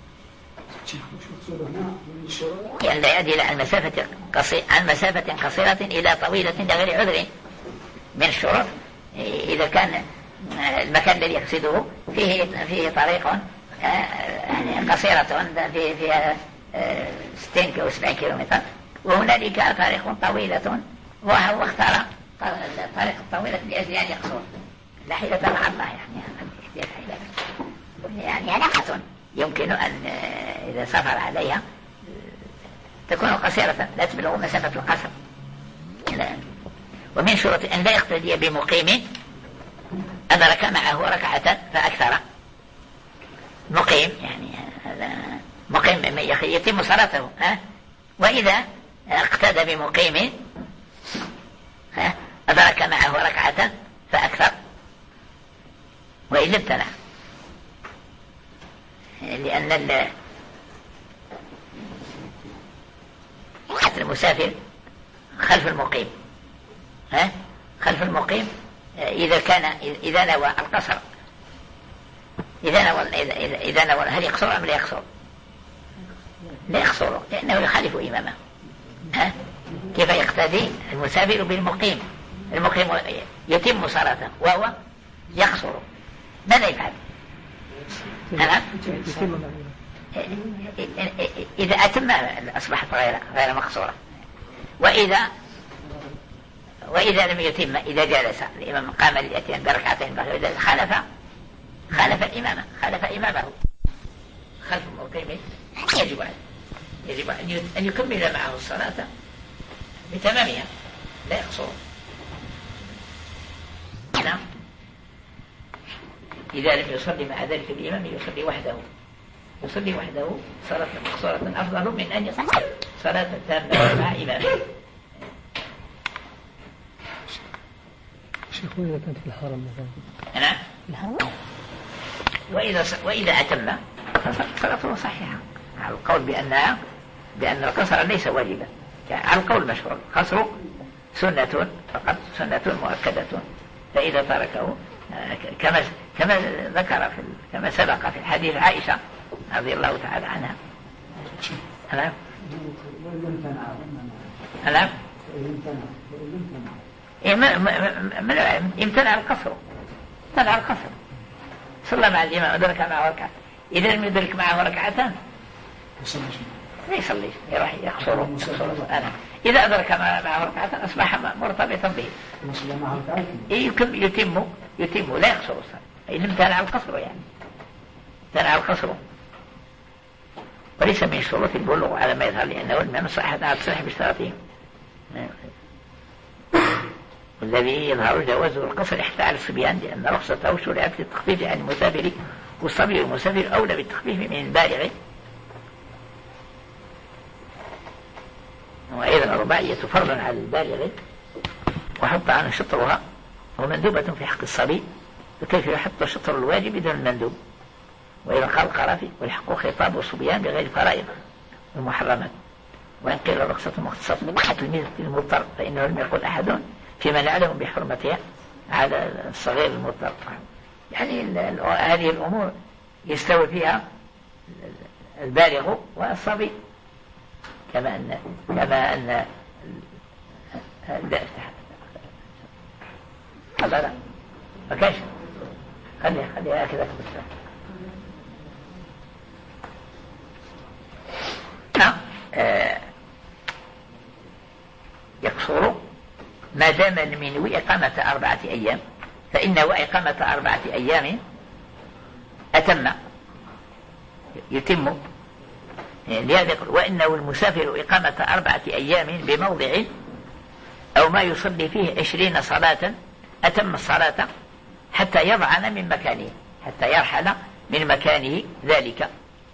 يعني لا يؤدي عن مسافة قصيرة عن مسافة قصيرة إلى طويلة لغير عذر من الشروط إذا كان المكان الذي يقصده فيه فيه طريق يعني قصيرة في فيها ستين أو سبعين كيلومتر وهنالك طريق طويلة وهو اختار الطريق الطويلة لأجل أن يقصر لا حيلة مع الله يعني يعني علاقة يمكن أن إذا سافر عليها تكون قصيرة لا تبلغ مسافة القصر. ومن شروط أن لا يقتدي بمقيم أدرك معه ركعة فأكثر. مقيم يعني هذا مقيم يتم صلاته ها وإذا اقتدى بمقيم ها أدرك معه ركعة فأكثر وإلا ابتلع لأن المسافر خلف المقيم ها خلف المقيم إذا كان إذا نوى القصر إذا نوى إذا نوى هل يقصر أم لا يقصر؟ لا يقصر لأنه يخالف إمامه ها كيف يقتدي المسافر بالمقيم المقيم يتم صلاته وهو يقصر ماذا يفعل؟ أنا إذا أتم أصبحت غير غير مقصورة وإذا وإذا لم يتم إذا جلس الإمام قام للأتيان بركعتين بعد خالف خالف الإمام خالف إمامه خلف المقيم يجب عليه يجب أن يكمل معه الصلاة بتمامها لا يقصر. نعم إذا لم يصلي مع ذلك الإمام يصلي وحده يصلي وحده صلاة مقصورة أفضل من أن يصلي صلاة تامة مع إمامه. شيخ إذا كانت في الحرم مثلا نعم الحرم وإذا وإذا أتم صلاته صحيحة على القول بأنها بأن القصر ليس واجبا على القول المشهور قصر سنة فقط سنة مؤكدة فإذا تركه كما كما ذكر في كما سبق في الحديث عائشة رضي الله تعالى عنها. أنا أنا امتنع القصر امتنع القصر صلى مع الإمام أدرك معه ركعة إذا لم يدرك معه ركعتان لا يصلي يروح يقصر أنا إذا أدرك معه ركعتان أصبح مرتبطا به يتم يتم يتم لا يقصر الصلاة إن امتنع القصر يعني امتنع القصر وليس من شروط البلوغ على ما يظهر لأنه من صحة على الصحيح باشتراطهم والذي يظهر جواز القصر حتى على الصبيان لأن رخصته شرعت للتخفيف عن المسافر والصبي والمسافر أولى بالتخفيف من البالغ. وأيضا الرباعية فرض على البالغ وحط عنه شطرها ومندوبة في حق الصبي فكيف يحط شطر الواجب دون المندوب. وإذا قال القرافي والحق خطاب الصبيان بغير فرائض والمحرمات وإن قيل الرخصة مختصة بمحة الميزة المضطر فإنه لم يقل أحد فيما نعلم بحرمتها على الصغير المضطر يعني هذه الأمور يستوي فيها البالغ والصبي كما أن كما أن هذا لا ما كانش خليها خليها هكذا تبصر. نعم آه يقصر ما دام المنوي إقامة أربعة أيام، فإنه إقامة أربعة أيام أتم يتم، لهذا يقول وإنه المسافر إقامة أربعة أيام بموضع أو ما يصلي فيه عشرين صلاة أتم الصلاة حتى يضعن من مكانه، حتى يرحل من مكانه ذلك.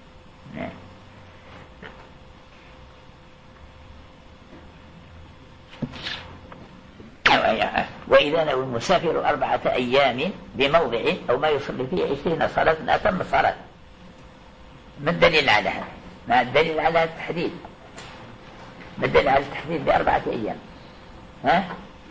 وإذا نوى المسافر أربعة أيام بموضع أو ما يصلي فيه عشرين صلاة أتم الصلاة. ما الدليل على هذا؟ ما الدليل على التحديد؟ ما الدليل على التحديد بأربعة أيام؟ ها؟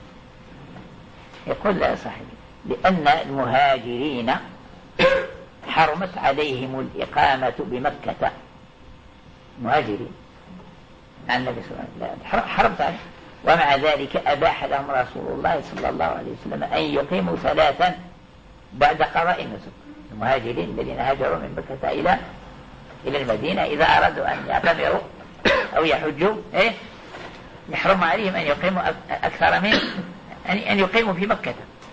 يقول لا صاحبي لأن المهاجرين حرمت عليهم الإقامة بمكة. مهاجرين عن النبي صلى الله عليه وسلم حرمت عليهم، ومع ذلك أباح لهم رسول الله صلى الله عليه وسلم أن يقيموا ثلاثا بعد قضاء النسك. المهاجرين الذين هاجروا من مكة إلى إلى المدينة إذا أرادوا أن يعتمروا أو يحجوا إيه يحرم عليهم أن يقيموا أكثر من أن يقيموا في مكة،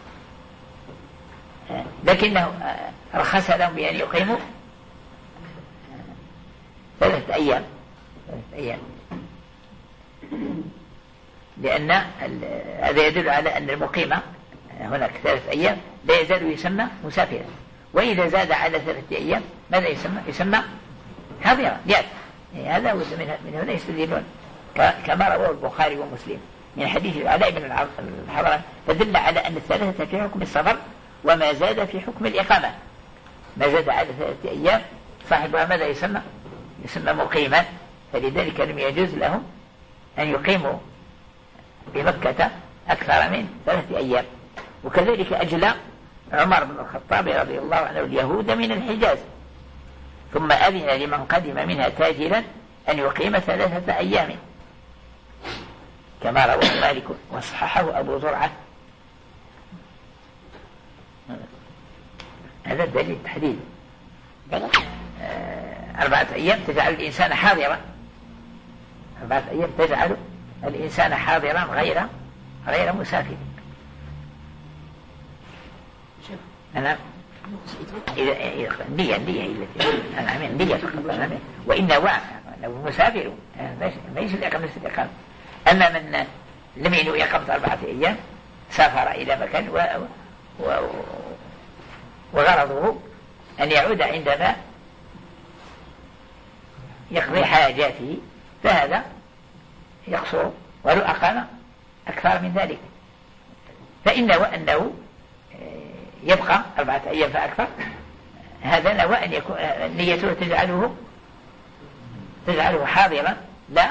لكنه رخص لهم بأن يقيموا ثلاثة أيام ثلاثة أيام لأن هذا يدل على أن المقيمة هناك ثلاثة أيام لا يزال يسمى مسافرا، وإذا زاد على ثلاثة أيام ماذا يسمى؟ يسمى حاضرا. يعني هذا من هنا يستدلون كما رواه البخاري ومسلم من حديث العلاء بن الحضرمي، فدل على أن الثلاثة في حكم السفر وما زاد في حكم الإقامة. ما زاد على ثلاثة أيام صاحبها ماذا يسمى؟ يسمى مقيما، فلذلك لم يجوز لهم أن يقيموا بمكة أكثر من ثلاثة أيام. وكذلك أجلى عمر بن الخطاب رضي الله عنه اليهود من الحجاز، ثم أذن لمن قدم منها تاجرا أن يقيم ثلاثة أيام كما رواه مالك وصححه أبو زرعة. هذا دليل التحديد. أربعة أيام تجعل الإنسان حاضرا، أربعة أيام تجعل الإنسان حاضرا غير غير مسافر. أنا إذا نية نية التي أنا عمين نية وإن واقع لو مسافر ما يصير إقامة الإقامة. أما من لم ينوي إقامة أربعة أيام سافر إلى مكان و... و... وغرضه أن يعود عندما يقضي حاجاته، فهذا يقصر ولو أقام أكثر من ذلك، فإنه أنه يبقى أربعة أيام فأكثر. هذا نوى أن يكون نيته تجعله تجعله حاضرا لا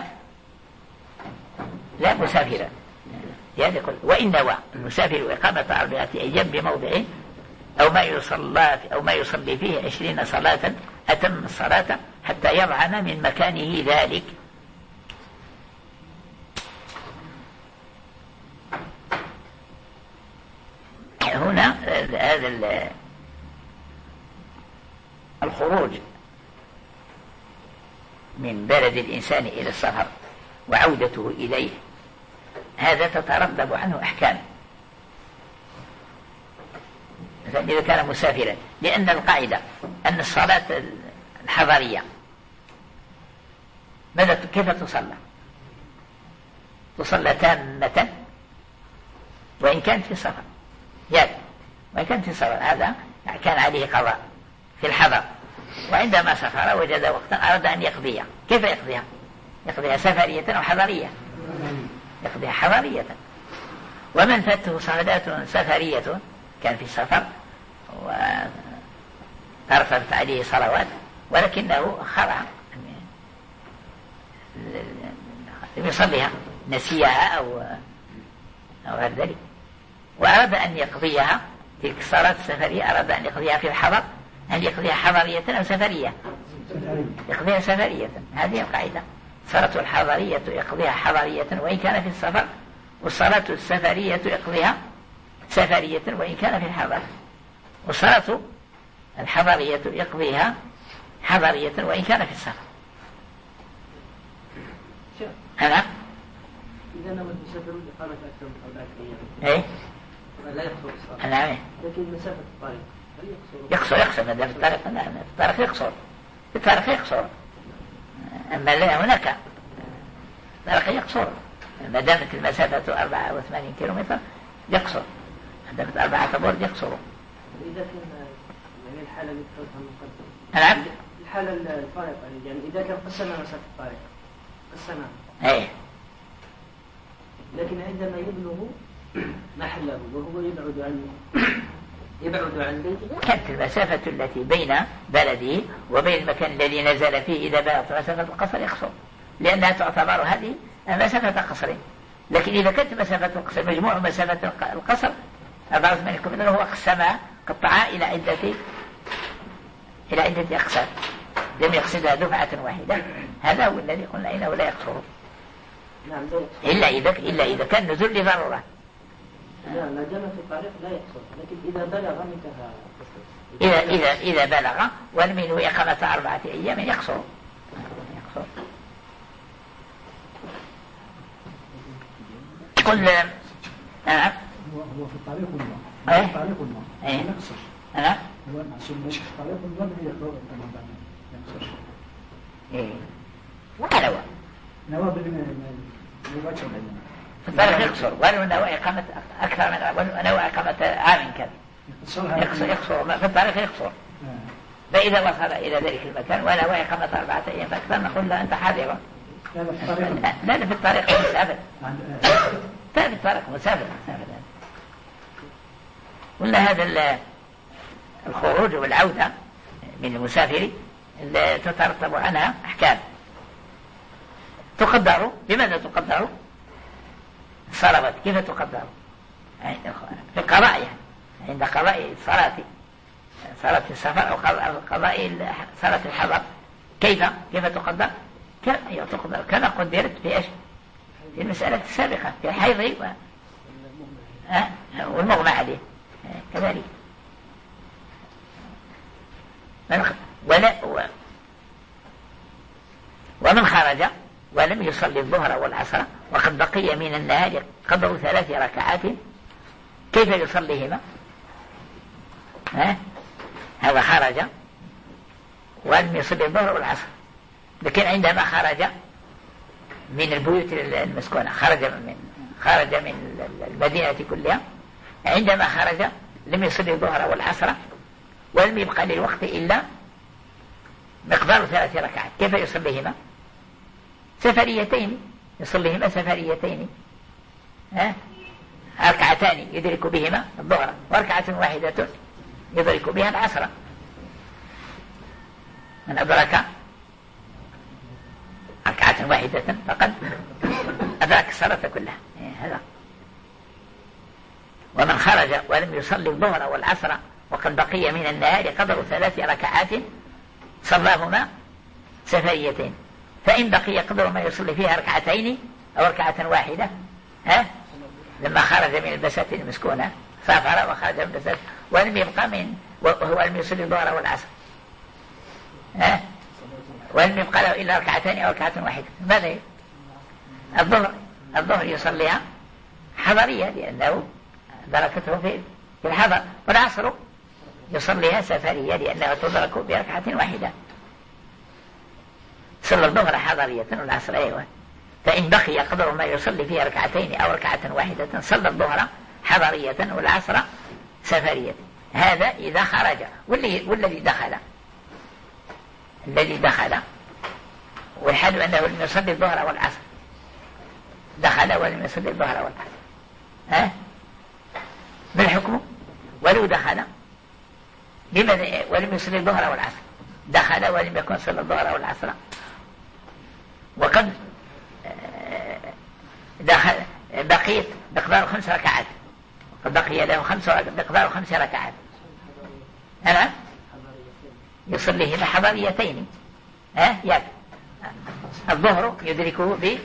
لا مسافرا. يعني يقول وإن نوى المسافر إقامة أربعة أيام بموضع أو ما يصلى أو ما يصلي فيه عشرين صلاة أتم الصلاة حتى يضعن من مكانه ذلك. هنا هذا الخروج من بلد الإنسان إلى السفر وعودته إليه هذا تترتب عنه أحكام إذا كان مسافرا، لأن القاعدة أن الصلاة الحضرية ماذا كيف تصلى؟ تصلى تامة وإن كانت في السفر، يعني وإن كانت في السفر هذا كان عليه قضاء في الحضر، وعندما سافر وجد وقتا أراد أن يقضيها. كيف يقضيها؟ يقضيها سفرية أو حضرية؟ يقضيها حضرية. ومن فاته صلاة سفرية كان في السفر وترتبت عليه صلوات ولكنه خرع لم يصليها، نسيها أو أو غير ذلك، وأراد أن يقضيها تلك الصلاة السفرية، أراد أن يقضيها في الحضر، أن يقضيها حضرية أو سفرية؟ يقضيها سفرية. هذه القاعدة، الصلاة الحضرية يقضيها حضرية وإن كان في السفر، والصلاة السفرية يقضيها سفرية وإن كان في الحضر. والصلاة الحضرية يقضيها حضرية وإن كان في السفر. أنا إذا نويت مسافر إقامة أكثر من أربعة أيام إيه لا يقصر الصلاة. نعم. لكن مسافة الطريق هل يقصر؟ يقصر ما دام في الطريق. نعم في الطريق يقصر، في الطريق يقصر. أما لا هناك الطريق يقصر ما دامت المسافة أربعة وثمانين كيلومتر يقصر، ما دامت أربعة برد يقصر. إذا كان يعني الحالة اللي تفوتها مقدم. نعم. الحالة الفارقة يعني إذا كان قسم مسافة الطريق قسمها. إيه. لكن عندما يبلغ محله وهو يبعد عن يبعد عن بيته كانت المسافة التي بين بلده وبين المكان الذي نزل فيه إذا بلغت مسافة القصر يقصر، لأنها تعتبر هذه مسافة قصر. لكن إذا كانت مسافة القصر مجموع مسافة القصر أربعة وثمانين كيلومتر هو قسمها قطعها إلى عدة إلى عدة أقسام، لم يقصدها دفعة واحدة. هذا هو الذي قلنا إنه لا يقصر. نعم لا يقصر. إلا إذا إلا إذا كان نزول لضرورة. لا ما دام في الطريق لا يقصر، لكن إذا بلغ انتهى. إذا إذا إذا بلغ ولم ينوي إقامة أربعة أيام يقصر. يقصر. كل نعم. هو هو في الطريق ولا؟ إيه؟ في الطريق ولا؟ إيه؟ ما يقصرش. نعم. هو معصوم ماشي في الطريق ولا ما يقدر تمام ما يقصرش. إيه. لا نوى. نوى باللي ما ما يبغاش ولا. في الطريق يقصر ولو نوى إقامة أكثر من ولو نوى إقامة عام كذا. يقصر يقصر في الطريق يقصر. فإذا وصل إلى ذلك المكان ونوى إقامة أربعة أيام فأكثر نقول له أنت حاضر. لا في الطريق. لا لا في الطريق مسافر. لا في الطريق مسافر. قلنا هذا الخروج والعودة من المسافر تترتب عنها أحكام تقدر. بماذا تقدر؟ الصلوات كيف تقدر؟ في القضاء يعني عند قضاء الصلاة صلاة السفر أو قضاء صلاة الحضر كيف كيف تقدر؟ كما تقدر كما قدرت في ايش؟ في المسألة السابقة في الحيض و... أه؟ والمغمى عليه كذلك. ولا و... ومن خرج ولم يصلي الظهر والعصر وقد بقي من النهار قدر ثلاث ركعات كيف يصليهما؟ ها؟ هذا خرج ولم يصلي الظهر والعصر، لكن عندما خرج من البيوت المسكونة خرج من خرج من المدينة كلها، عندما خرج لم يصلي الظهر والعصر ولم يبقى للوقت إلا مقدار ثلاث ركعات كيف يصليهما؟ سفريتين يصليهما سفريتين. ها؟ ركعتان يدرك بهما الظهر وركعة واحدة يدرك بها العصر. من أدرك ركعة واحدة فقد أدرك الصلاة كلها. هذا. ومن خرج ولم يصلي الظهر والعصر وقد بقي من النهار قدر ثلاث ركعات صلاهما سفريتين، فإن بقي قدر ما يصلي فيها ركعتين أو ركعة واحدة ها لما خرج من البساتين المسكونة سافر وخرج من البساتين ولم يبقى من وهو لم يصلي الظهر والعصر ها ولم يبقى له إلا ركعتين أو ركعة واحدة، ماذا الظهر الظهر يصليها حضرية لأنه دركته في في الحضر، والعصر يصليها سفرية لأنه تدرك بركعة واحدة. صلى الظهر حضرية والعصر أيوة. فإن بقي قدر ما يصلي فيها ركعتين أو ركعة واحدة صلى الظهر حضرية والعصر سفرية. هذا إذا خرج. والذي دخل الذي دخل والحال أنه لم يصلي الظهر والعصر دخل ولم يصلي الظهر والعصر ها ما الحكم؟ ولو دخل لماذا ولم يصلي الظهر والعصر؟ دخل ولم يكن صلى الظهر والعصر وقد دخل بقيت مقدار خمس ركعات قد بقي له خمس مقدار خمس ركعات أنا يصليه حضريتين ها يك الظهر يدركه ب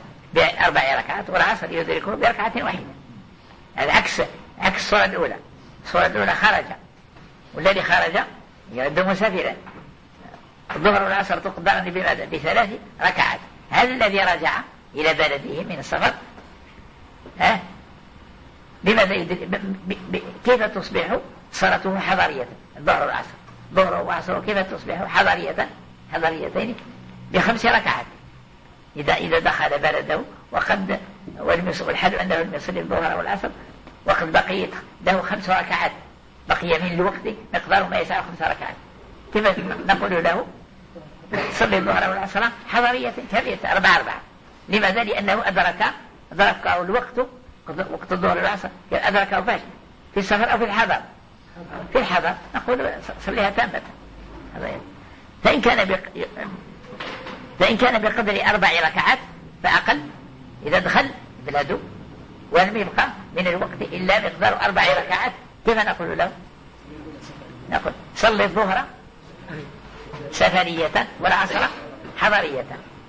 بأربع ركعات والعصر يدركه بركعة واحدة. هذا عكس عكس الصورة الأولى. الصورة الأولى خرج، والذي خرج يعد مسافرا. الظهر والعصر تقدران بماذا؟ بثلاث ركعات. هذا الذي رجع إلى بلده من السفر ها بماذا يدرك؟ ب... ب... كيف تصبح صلاته حضرية؟ الظهر والعصر، ظهر وعصر كيف تصبح حضرية حضريتين بخمس ركعات إذا إذا دخل بلده وقد ولم يصل الحد أنه لم يصل الظهر والعصر وقد بقيت له خمس ركعات، بقي من الوقت مقدار ما يسع خمس ركعات. كيف نقول له صلي الظهر والعصر حضرية كاملة أربعة أربعة؟ لماذا؟ لأنه أدرك أدركه الوقت وقت الظهر والعصر، أدركه فاش في السفر أو في الحضر؟ في الحضر نقول صليها تامة. فإن كان بق... فإن كان بقدر أربع ركعات فأقل إذا دخل بلاده ولم يبقى من الوقت إلا مقدار أربع ركعات، كيف نقول له؟ نقول صلي الظهر سفرية والعصر حضرية.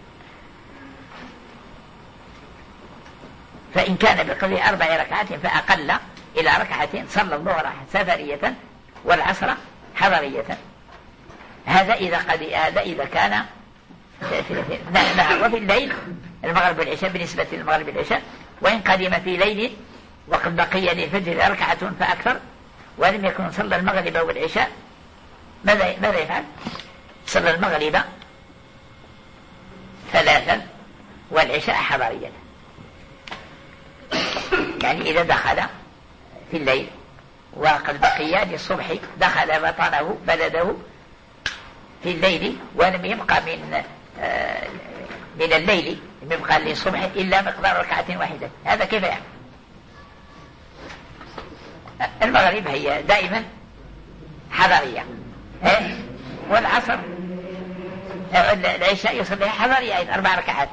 فإن كان بقدر أربع ركعات فأقل إلى ركعتين صلى الظهر سفرية والعصر حضرية. هذا إذا قد هذا إذا كان نهار. وفي الليل المغرب والعشاء بالنسبة للمغرب والعشاء، وإن قدم في ليل وقد بقي للفجر ركعة فأكثر ولم يكن صلى المغرب والعشاء، ماذا ماذا يفعل؟ صلى المغرب ثلاثا والعشاء حضرية. يعني إذا دخل في الليل وقد بقي للصبح دخل وطنه بلده في الليل ولم يبقى من آه من الليل لم يبقى للصبح إلا مقدار ركعة واحدة، هذا كيف يعني؟ المغرب هي دائما حضرية والعصر العشاء يصلي حضرية أيضا أربع ركعات،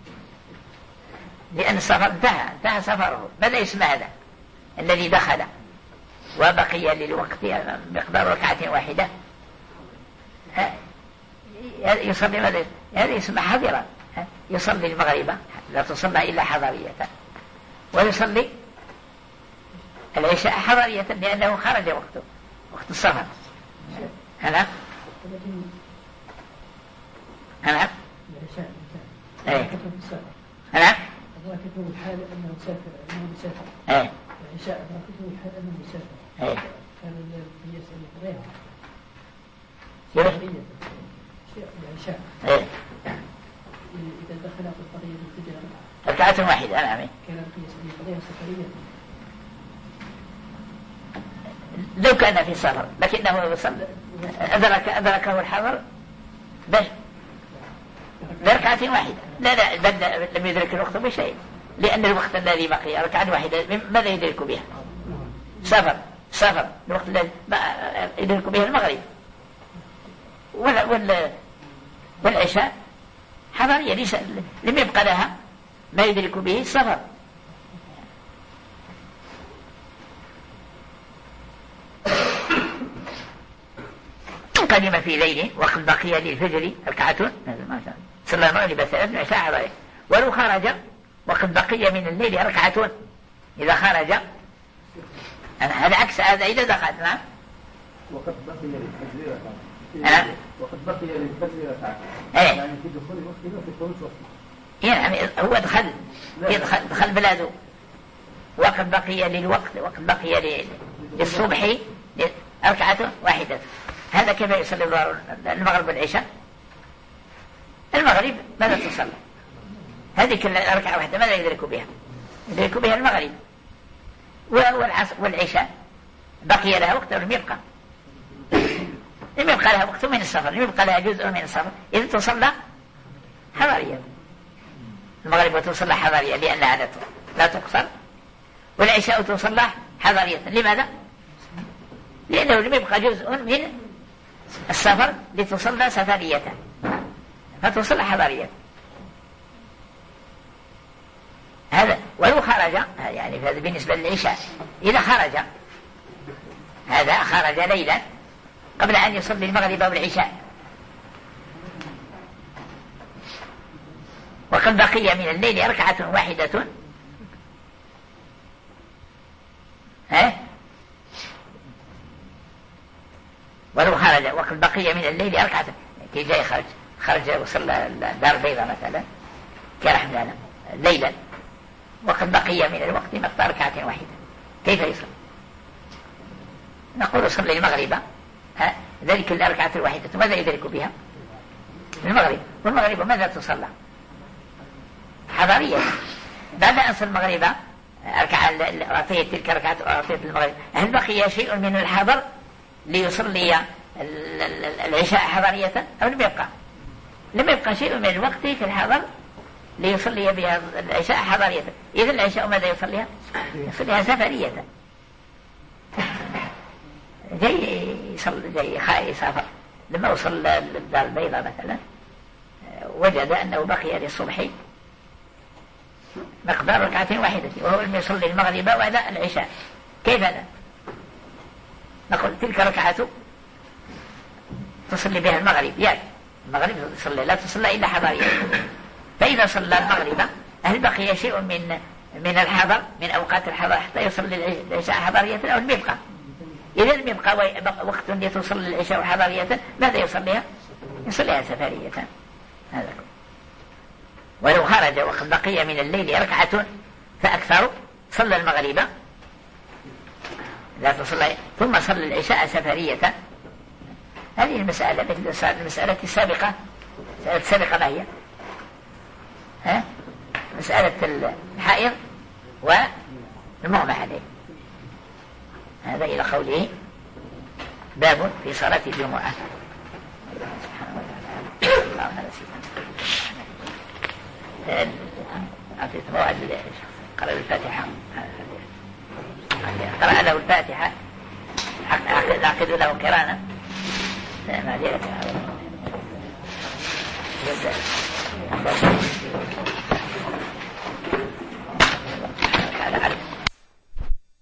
لأن السفر انتهى انتهى سفره. ماذا اسم هذا الذي دخل وبقي للوقت مقدار ركعة واحدة؟ يصلي ماذا؟ هذا اسمه حضرة. يصلي المغرب لا تصلى إلا حضرية، ويصلي العشاء حضرية لأنه خرج وقته وقت السفر. هلا هلا ايه هلا أدركته الحال أنه مسافر أنه مسافر ايه العشاء أدركته الحال أنه مسافر ايه كان يسأل غيره شيء العشاء ايه إذا دخل في القضية الفجر ركعة واحدة. نعم. كان يسأل قضية سفرية لو كان في سفر لكنه يصلي أدرك أدركه الحضر بركعة واحدة، لا لا بل لم يدرك الوقت بشيء، لأن الوقت الذي بقي ركعة واحدة ماذا يدرك بها؟ سفر سفر الوقت الذي يدرك به المغرب ولا ولا والعشاء حضرية ليس لم يبقى لها ما يدرك به السفر. قدم في ليل وقد بقي للفجر ركعة صلى المغرب ثلاث عشاء حضرية. ولو خرج وقد بقي من الليل ركعة إذا خرج هذا عكس هذا إذا دخل. نعم. وقد بقي للفجر ركعة وقد بقي للفجر ركعة يعني في دخول وقته وفي خروج وقته. يعني هو دخل يدخل دخل بلاده وقد بقي للوقت وقد بقي للصبح ركعة واحدة. هذا كيف يصلي المغرب والعشاء؟ المغرب ماذا تصلي؟ هذه كلها ركعة واحدة ماذا يدرك بها؟ يدرك بها المغرب. والعصر والعشاء بقي لها وقت ولم يبقى لم يبقى لها وقت من السفر، لم يبقى لها جزء من السفر، إذا تصلى حضرية. المغرب تصلى حضرية لأنها لا تقصر، والعشاء تصلى حضرية. لماذا؟ لأنه لم يبقى جزء من السفر لتصلى سفرية فتصلى حضرية. هذا ولو خرج يعني هذا بالنسبة للعشاء. إذا خرج هذا خرج ليلا قبل أن يصلي المغرب والعشاء وقد بقي من الليل ركعة واحدة ها الليل ركعة، كي جاي خرج خرج وصل دار بيضاء مثلا كرحملانة ليلا وقد بقي من الوقت مقدار ركعة واحدة، كيف يصل؟ نقول صلي المغرب، ها ذلك الركعة الواحدة ماذا يدرك بها؟ المغرب. والمغرب ماذا تصلى؟ حضارية. بعد أن صلى المغرب أركع أعطيت تلك ركعة أعطيت المغرب، هل بقي شيء من الحضر ليصلي العشاء حضارية أو لم يبقى؟ لم يبقى شيء من الوقت في الحضر ليصلي بها العشاء حضارية. إذا العشاء ماذا يصليها؟ يصليها سفرية. جاي يصل جاي خائي سافر، لما وصل الدار البيضاء مثلا وجد أنه بقي للصبح مقدار ركعة واحدة وهو لم يصلي المغرب ولا العشاء، كيف لا؟ نقول تلك ركعة تصلي بها المغرب، يعني المغرب تصلي لا تصلي إلا حضارية. فإذا صلى المغرب هل بقي شيء من من الحضر من أوقات الحضر حتى يصلي العشاء حضارية أو لم يبقى؟ إذا لم يبقى وقت لتصلي العشاء حضارية ماذا يصليها؟ يصليها سفرية. هذا ولو خرج وقد بقي من الليل ركعة فأكثر صلى المغرب لا تصلي ثم صلى العشاء سفرية. هذه المسألة مثل المسألة السابقة. المسألة السابقة ما هي؟ ها؟ مسألة الحائض والمغمى عليه. هذا إلى قوله باب في صلاة الجمعة. سبحانه وتعالى. اللهم نسينا. أعطيت موعد قرأ الفاتحة، قرأ له الفاتحة نعقد له قرانا معذرة.